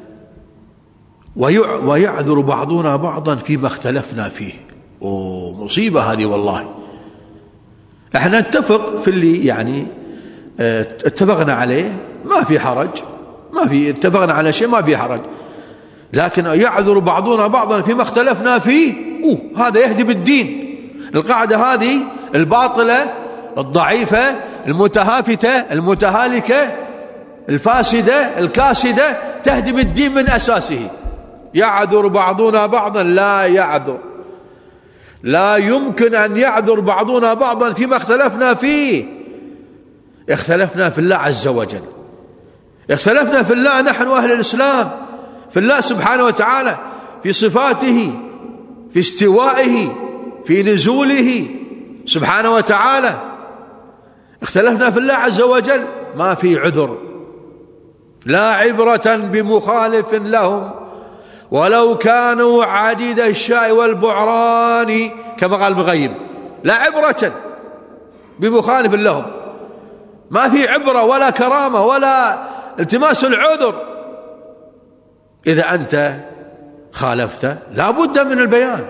ويعذر بعضنا بعضا فيما اختلفنا فيه. ومصيبة هذه والله. احنا نتفق في اللي يعني اتفقنا عليه ما في حرج، ما في اتفقنا على شيء ما في حرج، لكن يعذر بعضنا بعضا فيما اختلفنا فيه، أوه هذا يهدم الدين. القاعدة هذه الباطلة الضعيفة المتهافتة المتهالكة الفاسدة الكاسدة تهدم الدين من أساسه. يعذر بعضنا بعضا، لا يعذر، لا يمكن أن يعذر بعضنا بعضا فيما اختلفنا فيه. اختلفنا في الله عز وجل، اختلفنا في الله نحن أهل الإسلام، في الله سبحانه وتعالى، في صفاته، في استوائه، في نزوله سبحانه وتعالى. اختلفنا في الله عز وجل، ما في عذر. لا عبرة بمخالف لهم ولو كانوا عديد الشاء والبعران، كما قال المغيب. لا عبرة بمخالف لهم، ما في عبرة ولا كرامة ولا التماس العذر. إذا أنت خالفت لا بد من البيان.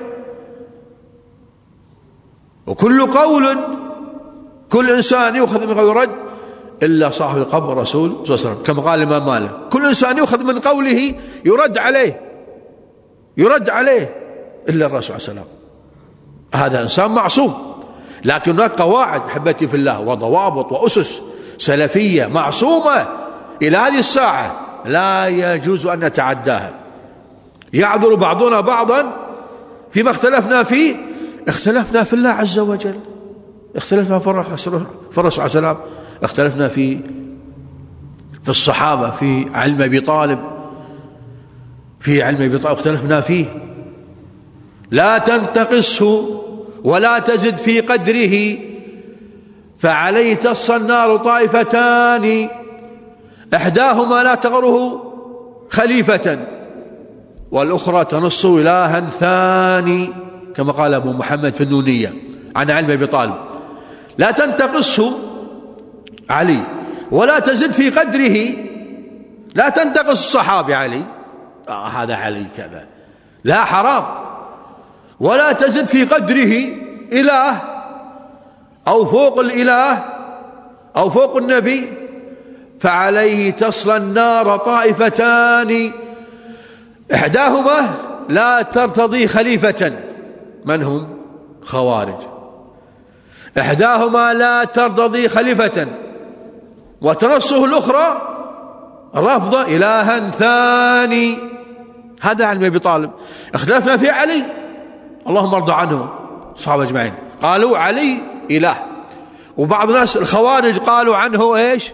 وكل قول كل إنسان يؤخذ من قول يرد إلا صاحب القبر الرسول صلى الله عليه وسلم، كما قال الإمام مالك. كل إنسان يؤخذ من قوله يرد عليه، يرد عليه إلا الرسول صلى الله عليه وسلم. هذا إنسان معصوم، لكن هناك قواعد حبتي في الله وضوابط وأسس سلفية معصومة إلى هذه الساعة لا يجوز أن نتعداها. يعذر بعضنا بعضا فيما اختلفنا فيه. اختلفنا في الله عز وجل، اختلفنا في الرسول صلى الله عليه وسلم، اختلفنا في في الصحابة، في علم أبي طالب، في علم أبي طالب اختلفنا فيه. لا تنتقصه ولا تزد في قدره فعليه تصى النار طائفتان إحداهما لا تغره خليفة والأخرى تنص إلها ثاني، كما قال أبو محمد في النونية عن علم أبي طالب. لا تنتقصه علي ولا تزد في قدره، لا تنتقص الصحابي علي، آه هذا علي كذا، لا حرام. ولا تزد في قدره إله أو فوق الإله أو فوق النبي فعليه تصلى النار طائفتان إحداهما لا ترتضي خليفة، من هم؟ خوارج. إحداهما لا ترتضي خليفة وتنصه الأخرى رفض إلها ثاني. هذا علم أبي طالب. اختلفنا في علي، اللهم ارضى عنه الصحابة أجمعين، قالوا علي إله، وبعض الناس الخوارج قالوا عنه إيش؟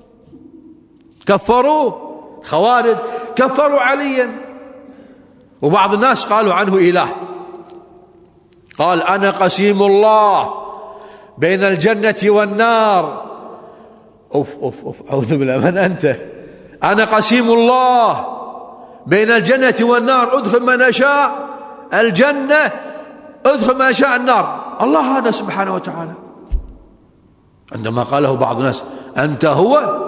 كفروه. خوارج كفروا عليا. وبعض الناس قالوا عنه إله، قال أنا قسيم الله بين الجنة والنار. أوف أوف أوف أعوذ بالله، من أنت؟ أنا قسيم الله بين الجنة والنار، أدخل من أشاء الجنة أدخل من أشاء النار. الله هذا سبحانه وتعالى. عندما قاله بعض الناس أنت هو،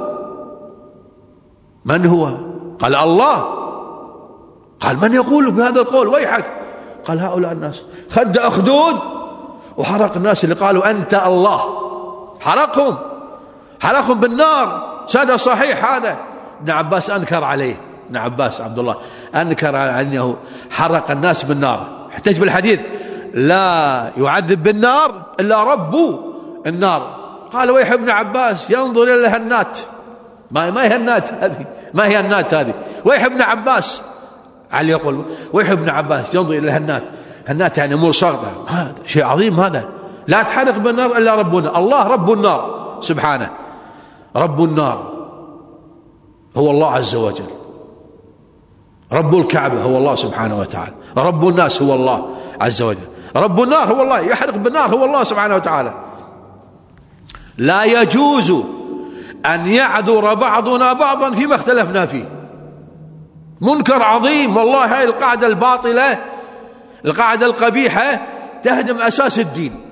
من هو؟ قال الله. قال من يقول بهذا القول؟ ويحك. قال هؤلاء الناس. خد أخدود وحرق الناس اللي قالوا أنت الله، حرقهم حرقهم بالنار. سادة صحيح هذا. ابن عباس أنكر عليه، ابن عباس عبد الله أنكر على أنه حرق الناس بالنار، احتج بالحديث لا يعذب بالنار إلا رب النار. قال ويح ابن عباس ينظر إلى الهنات، ما ما هي النات هذه، ما هي النات هذه، ويح ابن عباس. علي يقول ويح ابن عباس ينظر إلى الهنات، هنات يعني أمور صغيرة، هذا شيء عظيم هذا. لا تحرق بالنار إلا ربنا، الله رب النار سبحانه. رب النار هو الله عز وجل، رب الكعبة هو الله سبحانه وتعالى، رب الناس هو الله عز وجل، رب النار هو الله، يحرق بالنار هو الله سبحانه وتعالى. لا يجوز أن يعذر بعضنا بعضا فيما اختلفنا فيه. منكر عظيم والله. هاي القاعدة الباطلة، القاعدة القبيحة تهدم أساس الدين،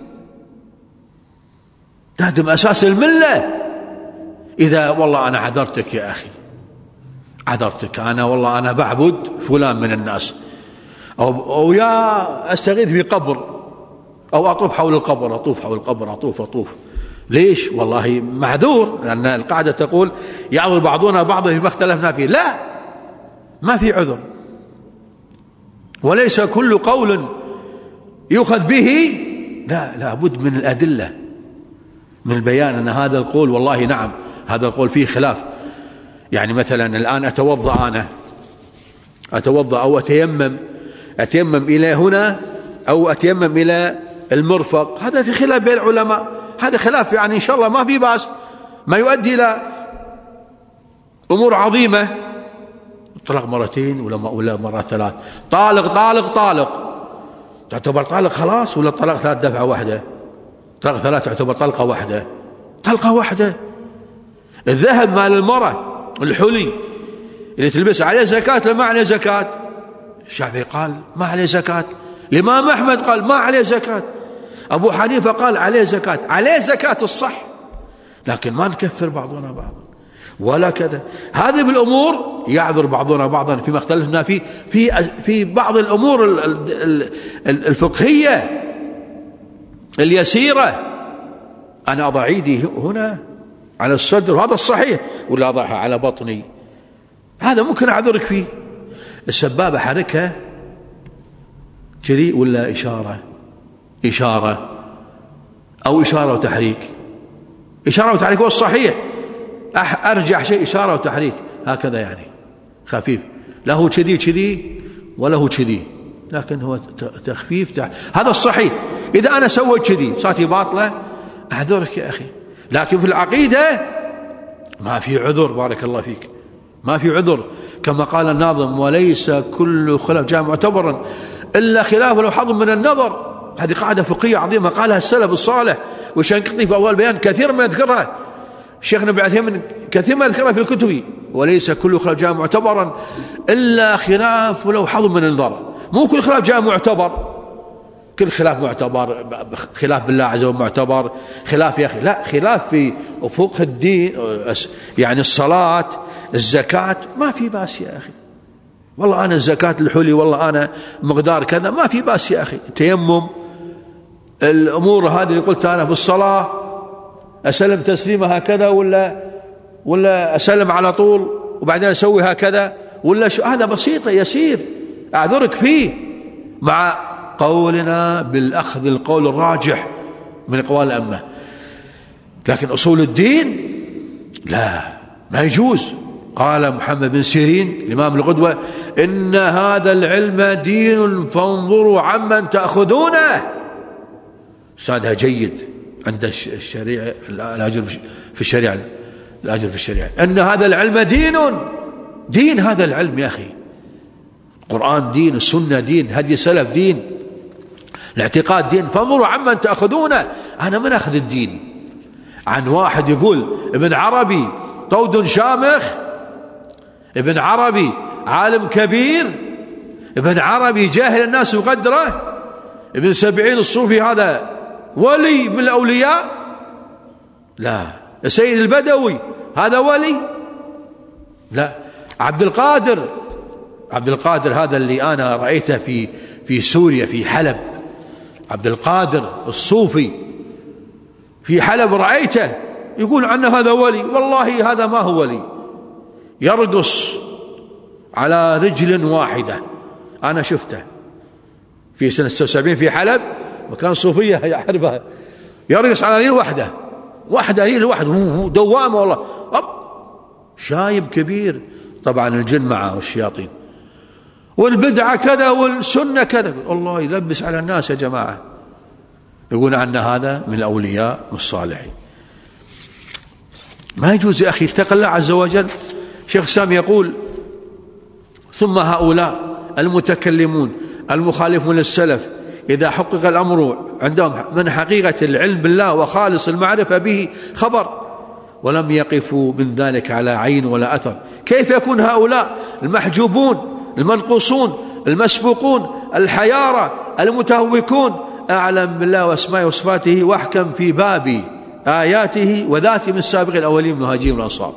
تهدم أساس الملة. إذا والله أنا عذرتك يا أخي، عذرتك أنا والله أنا بعبد فلان من الناس، أو, أو يا أستغيث بقبر، أو أطوف حول القبر، أطوف حول القبر، أطوف أطوف ليش؟ والله معذور، لأن القاعدة تقول يعذر بعضنا بعضا فيما اختلفنا فيه. لا، ما في عذر، وليس كل قول يؤخذ به، لا، لابد من الأدلة، من البيان أن هذا القول والله نعم هذا القول فيه خلاف. يعني مثلا الآن أتوضأ أنا أتوضأ أو أتيمم أتيمم إلى هنا أو أتيمم إلى المرفق، هذا في خلاف بين العلماء، هذا خلاف يعني إن شاء الله ما في باس، ما يؤدي إلى أمور عظيمة. طلق مرتين ولا ولا مرة ثلاث، طالق طالق طالق، تعتبر طالق خلاص ولا طلق ثلاث دفعة واحدة؟ طلق ثلاث تعتبر طلقة واحدة، طلقة واحدة. الذهب مال المرأة الحلي اللي تلبسه عليه زكاة ولا ما عليه زكاة؟ الشافعي قال ما عليه زكاة، الإمام أحمد قال ما عليه زكاة، أبو حنيفة قال عليه زكاة، عليه زكاة الصح، لكن ما نكفر بعضنا بعضا ولا كذا. هذه بالأمور يعذر بعضنا بعضا فيما اختلفنا فيه، في في بعض الأمور الفقهية اليسيرة، أنا أضع ايدي هنا على الصدر وهذا الصحيح، ولا أضعها على بطني، هذا ممكن أعذرك فيه. السبابة حركة كذي ولا إشارة إشارة أو إشارة وتحريك، إشارة وتحريك هو الصحيح، أرجح شيء إشارة وتحريك هكذا يعني خفيف، لا هو كذي كذي ولا هو كذي، لكن هو تخفيف تح... هذا الصحيح. إذا أنا سويت كذي صارت باطلة أعذرك يا أخي، لكن في العقيدة ما في عذر، بارك الله فيك، ما في عذر. كما قال الناظم وليس كل خلاف جاء معتبرا إلا خلاف لو حظ من النظر. هذه قاعدة فقهية عظيمة قالها السلف الصالح، والشنقيطي في أول بيان كثير ما يذكرها، شيخنا ابن عثيمين كثير ما يذكرها في الكتب، وليس كل خلاف جاء معتبرا إلا خلاف لو حظ من النظر. مو كل خلاف جاء معتبر، كل خلاف معتبر، خلاف بالله عز وجل معتبر، خلاف يا أخي لا، خلاف في أفق الدين يعني الصلاة الزكاة ما في باس يا أخي، والله أنا الزكاة الحلي والله أنا مقدار كذا ما في باس يا أخي. التيمم الأمور هذه اللي قلت أنا في الصلاة أسلم تسليمة هكذا ولا ولا أسلم على طول وبعدين أسوي هكذا ولا شو، هذا بسيطة يسير أعذرك فيه، مع قولنا بالأخذ القول الراجح من أقوال الأئمة. لكن أصول الدين لا، ما يجوز. قال محمد بن سيرين الإمام القدوة إن هذا العلم دين فانظروا عمن تأخذونه. سادها جيد عند الشريعة، الأجر في الشريعة، الأجر في الشريعة، أن هذا العلم دين، دين هذا العلم يا أخي، القرآن دين، السنة دين، هدي سلف دين، الاعتقاد دين، فانظروا عمن تأخذونه. أنا من أخذ الدين عن واحد يقول ابن عربي طود شامخ، ابن عربي عالم كبير، ابن عربي جاهل الناس وقدره، ابن سبعين الصوفي هذا ولي من الأولياء، لا. السيد البدوي هذا ولي، لا. عبد القادر، عبد القادر هذا اللي أنا رأيته في في سوريا في حلب، عبد القادر الصوفي في حلب رأيته يقول عنه هذا ولي، والله هذا ما هو ولي، يرقص على رجل واحدة، أنا شفته في سنة ستة وسبعين في حلب، مكان صوفية يعرفها، يرقص على رجل واحدة، واحدة رجل واحدة دوامة والله، أب شايب كبير، طبعا الجن معه والشياطين، والبدعة كذا والسنة كذا، الله يلبس على الناس يا جماعة. يقول أن هذا من الأولياء الصالحين، ما يجوز يا أخي، اتق الله عز وجل. شيخ سام يقول ثم هؤلاء المتكلمون المخالفون للسلف إذا حقق الأمر عندهم من حقيقة العلم بالله وخالص المعرفة به خبر، ولم يقفوا من ذلك على عين ولا أثر، كيف يكون هؤلاء المحجوبون المنقوصون المسبوقون الحيارى المتهوكون أعلم بالله وأسمائه وصفاته وأحكم في باب آياته وذاته من السابق الأولين من المهاجرين والأنصار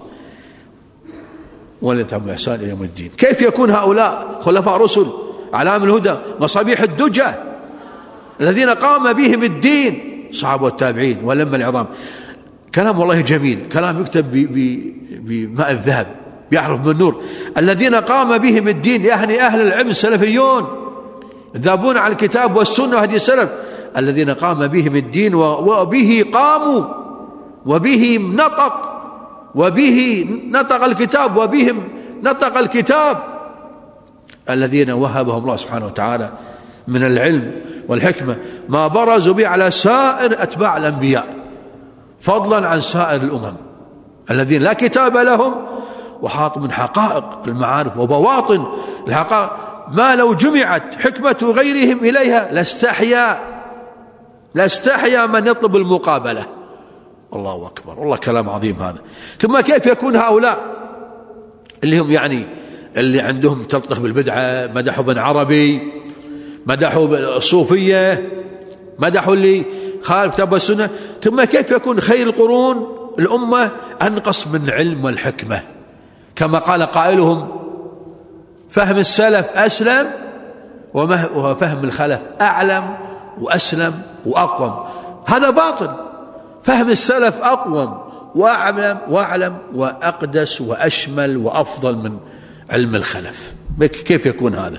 ولتهم إحسان إلى يوم الدين؟ كيف يكون هؤلاء خلفاء رسل علام الهدى مصابيح الدجى الذين قام بهم الدين، صحابة والتابعين والأئمة العظام، كلام والله جميل، كلام يكتب بماء الذهب يعرف بالنور. الذين قام بهم الدين، يعني أهل العلم السلفيون يذهبون على الكتاب والسنة وهدي السلف، الذين قام بهم الدين وبه قاموا وبه نطق وبه نطق الكتاب وبهم نطق الكتاب، الذين وهبهم الله سبحانه وتعالى من العلم والحكمة ما برزوا به على سائر أتباع الأنبياء، فضلا عن سائر الأمم الذين لا كتاب لهم، وحاطوا من حقائق المعارف وبواطن الحقائق ما لو جمعت حكمة غيرهم إليها لاستحيا لاستحيا من يطلب المقابلة. الله أكبر، والله كلام عظيم هذا. ثم كيف يكون هؤلاء اللي هم يعني اللي عندهم تلطخ بالبدعة، مدحوا ابن عربي، مدحوا الصوفية، مدحوا اللي خالف كتاب والسنة، ثم كيف يكون خير القرون الأمة أنقص من العلم والحكمة؟ كما قال قائلهم: فهم السلف أسلم وفهم الخلف أعلم وأسلم وأقوم. هذا باطل. فهم السلف أقوم وأعلم وأعلم وأقدس وأشمل وأفضل من علم الخلف. كيف يكون هذا؟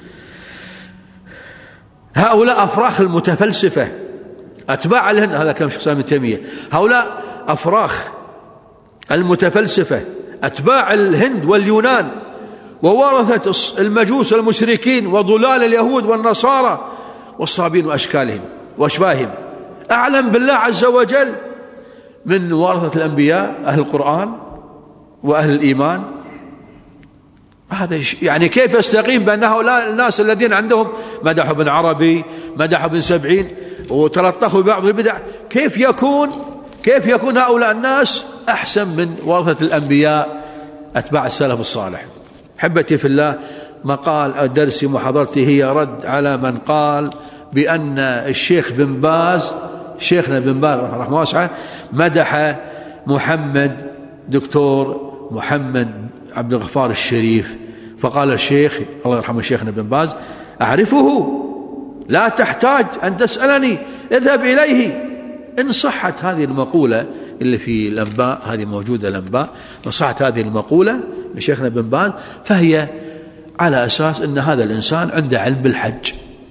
هؤلاء أفراخ المتفلسفة أتباع الهند، هذا كلام شيخ الإسلام ابن تيمية، هؤلاء أفراخ المتفلسفة أتباع الهند واليونان وورثة المجوس والمشركين وضلال اليهود والنصارى والصابين وأشكالهم وأشباههم، أعلم بالله عز وجل من ورثة الأنبياء أهل القرآن وأهل الإيمان. هذا يعني كيف يستقيم بأن هؤلاء الناس الذين عندهم مدحوا ابن عربي، مدحوا ابن سبعين، وتلطخوا ببعض البدع، كيف يكون كيف يكون هؤلاء الناس أحسن من ورثة الأنبياء أتباع السلف الصالح؟ حبتي في الله، مقال درسي محاضرتي هي رد على من قال بأن الشيخ بن باز، شيخنا بن باز رحمه الله واسعه، مدح محمد دكتور محمد عبد الغفار الشريف، فقال الشيخ الله يرحمه شيخنا بن باز: أعرفه، لا تحتاج أن تسألني، اذهب إليه. إن صحت هذه المقولة اللي في الأنباء، هذه موجودة الأنباء، إن صحت هذه المقولة لشيخنا بن باز فهي على أساس أن هذا الإنسان عنده علم بالحج،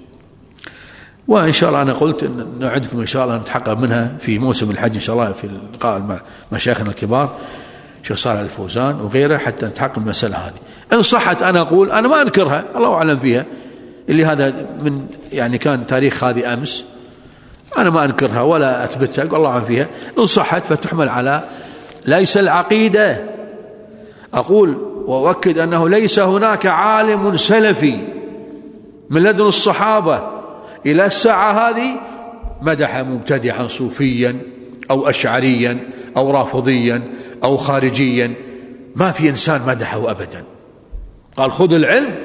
وإن شاء الله أنا قلت أن نعدكم إن شاء الله نتحقق منها في موسم الحج إن شاء الله في اللقاء مع مشايخنا الكبار شيخ صالح الفوزان وغيره حتى نتحقق المسألة هذه. إن صحت أنا أقول أنا ما أنكرها، الله أعلم فيها، اللي هذا من يعني كان تاريخ هذه أمس، أنا ما أنكرها ولا أثبتها، الله أعلم فيها. إن صحت فتحمل على ليس العقيدة. أقول وأؤكد أنه ليس هناك عالم سلفي من لدن الصحابة إلى الساعة هذه مدح مبتدعا صوفيا أو أشعريا أو رافضيا أو خارجيا، ما في إنسان مدحه أبدا. قال: خذ العلم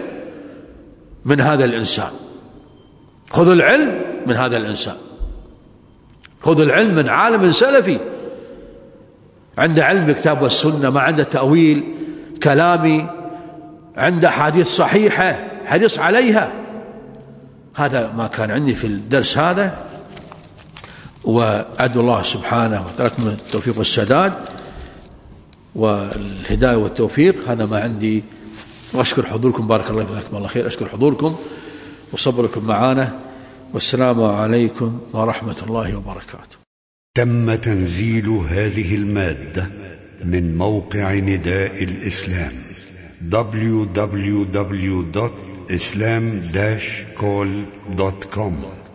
من هذا الإنسان، خذ العلم من هذا الإنسان، خذ العلم من عالم سلفي عنده علم بالكتاب والسنة، ما عنده تأويل كلامي، عنده حديث صحيحة حرص عليها. هذا ما كان عندي في الدرس هذا، وأدعو الله سبحانه وتعالى من التوفيق والسداد والهداية والتوفيق. هذا ما عندي، وأشكر حضوركم، بارك الله فيكم، الله خير، أشكر حضوركم وصبركم معنا، والسلام عليكم ورحمة الله وبركاته. تم تنزيل هذه المادة من موقع نداء الإسلام دبليو دبليو دبليو دوت إسلام داش كول دوت كوم.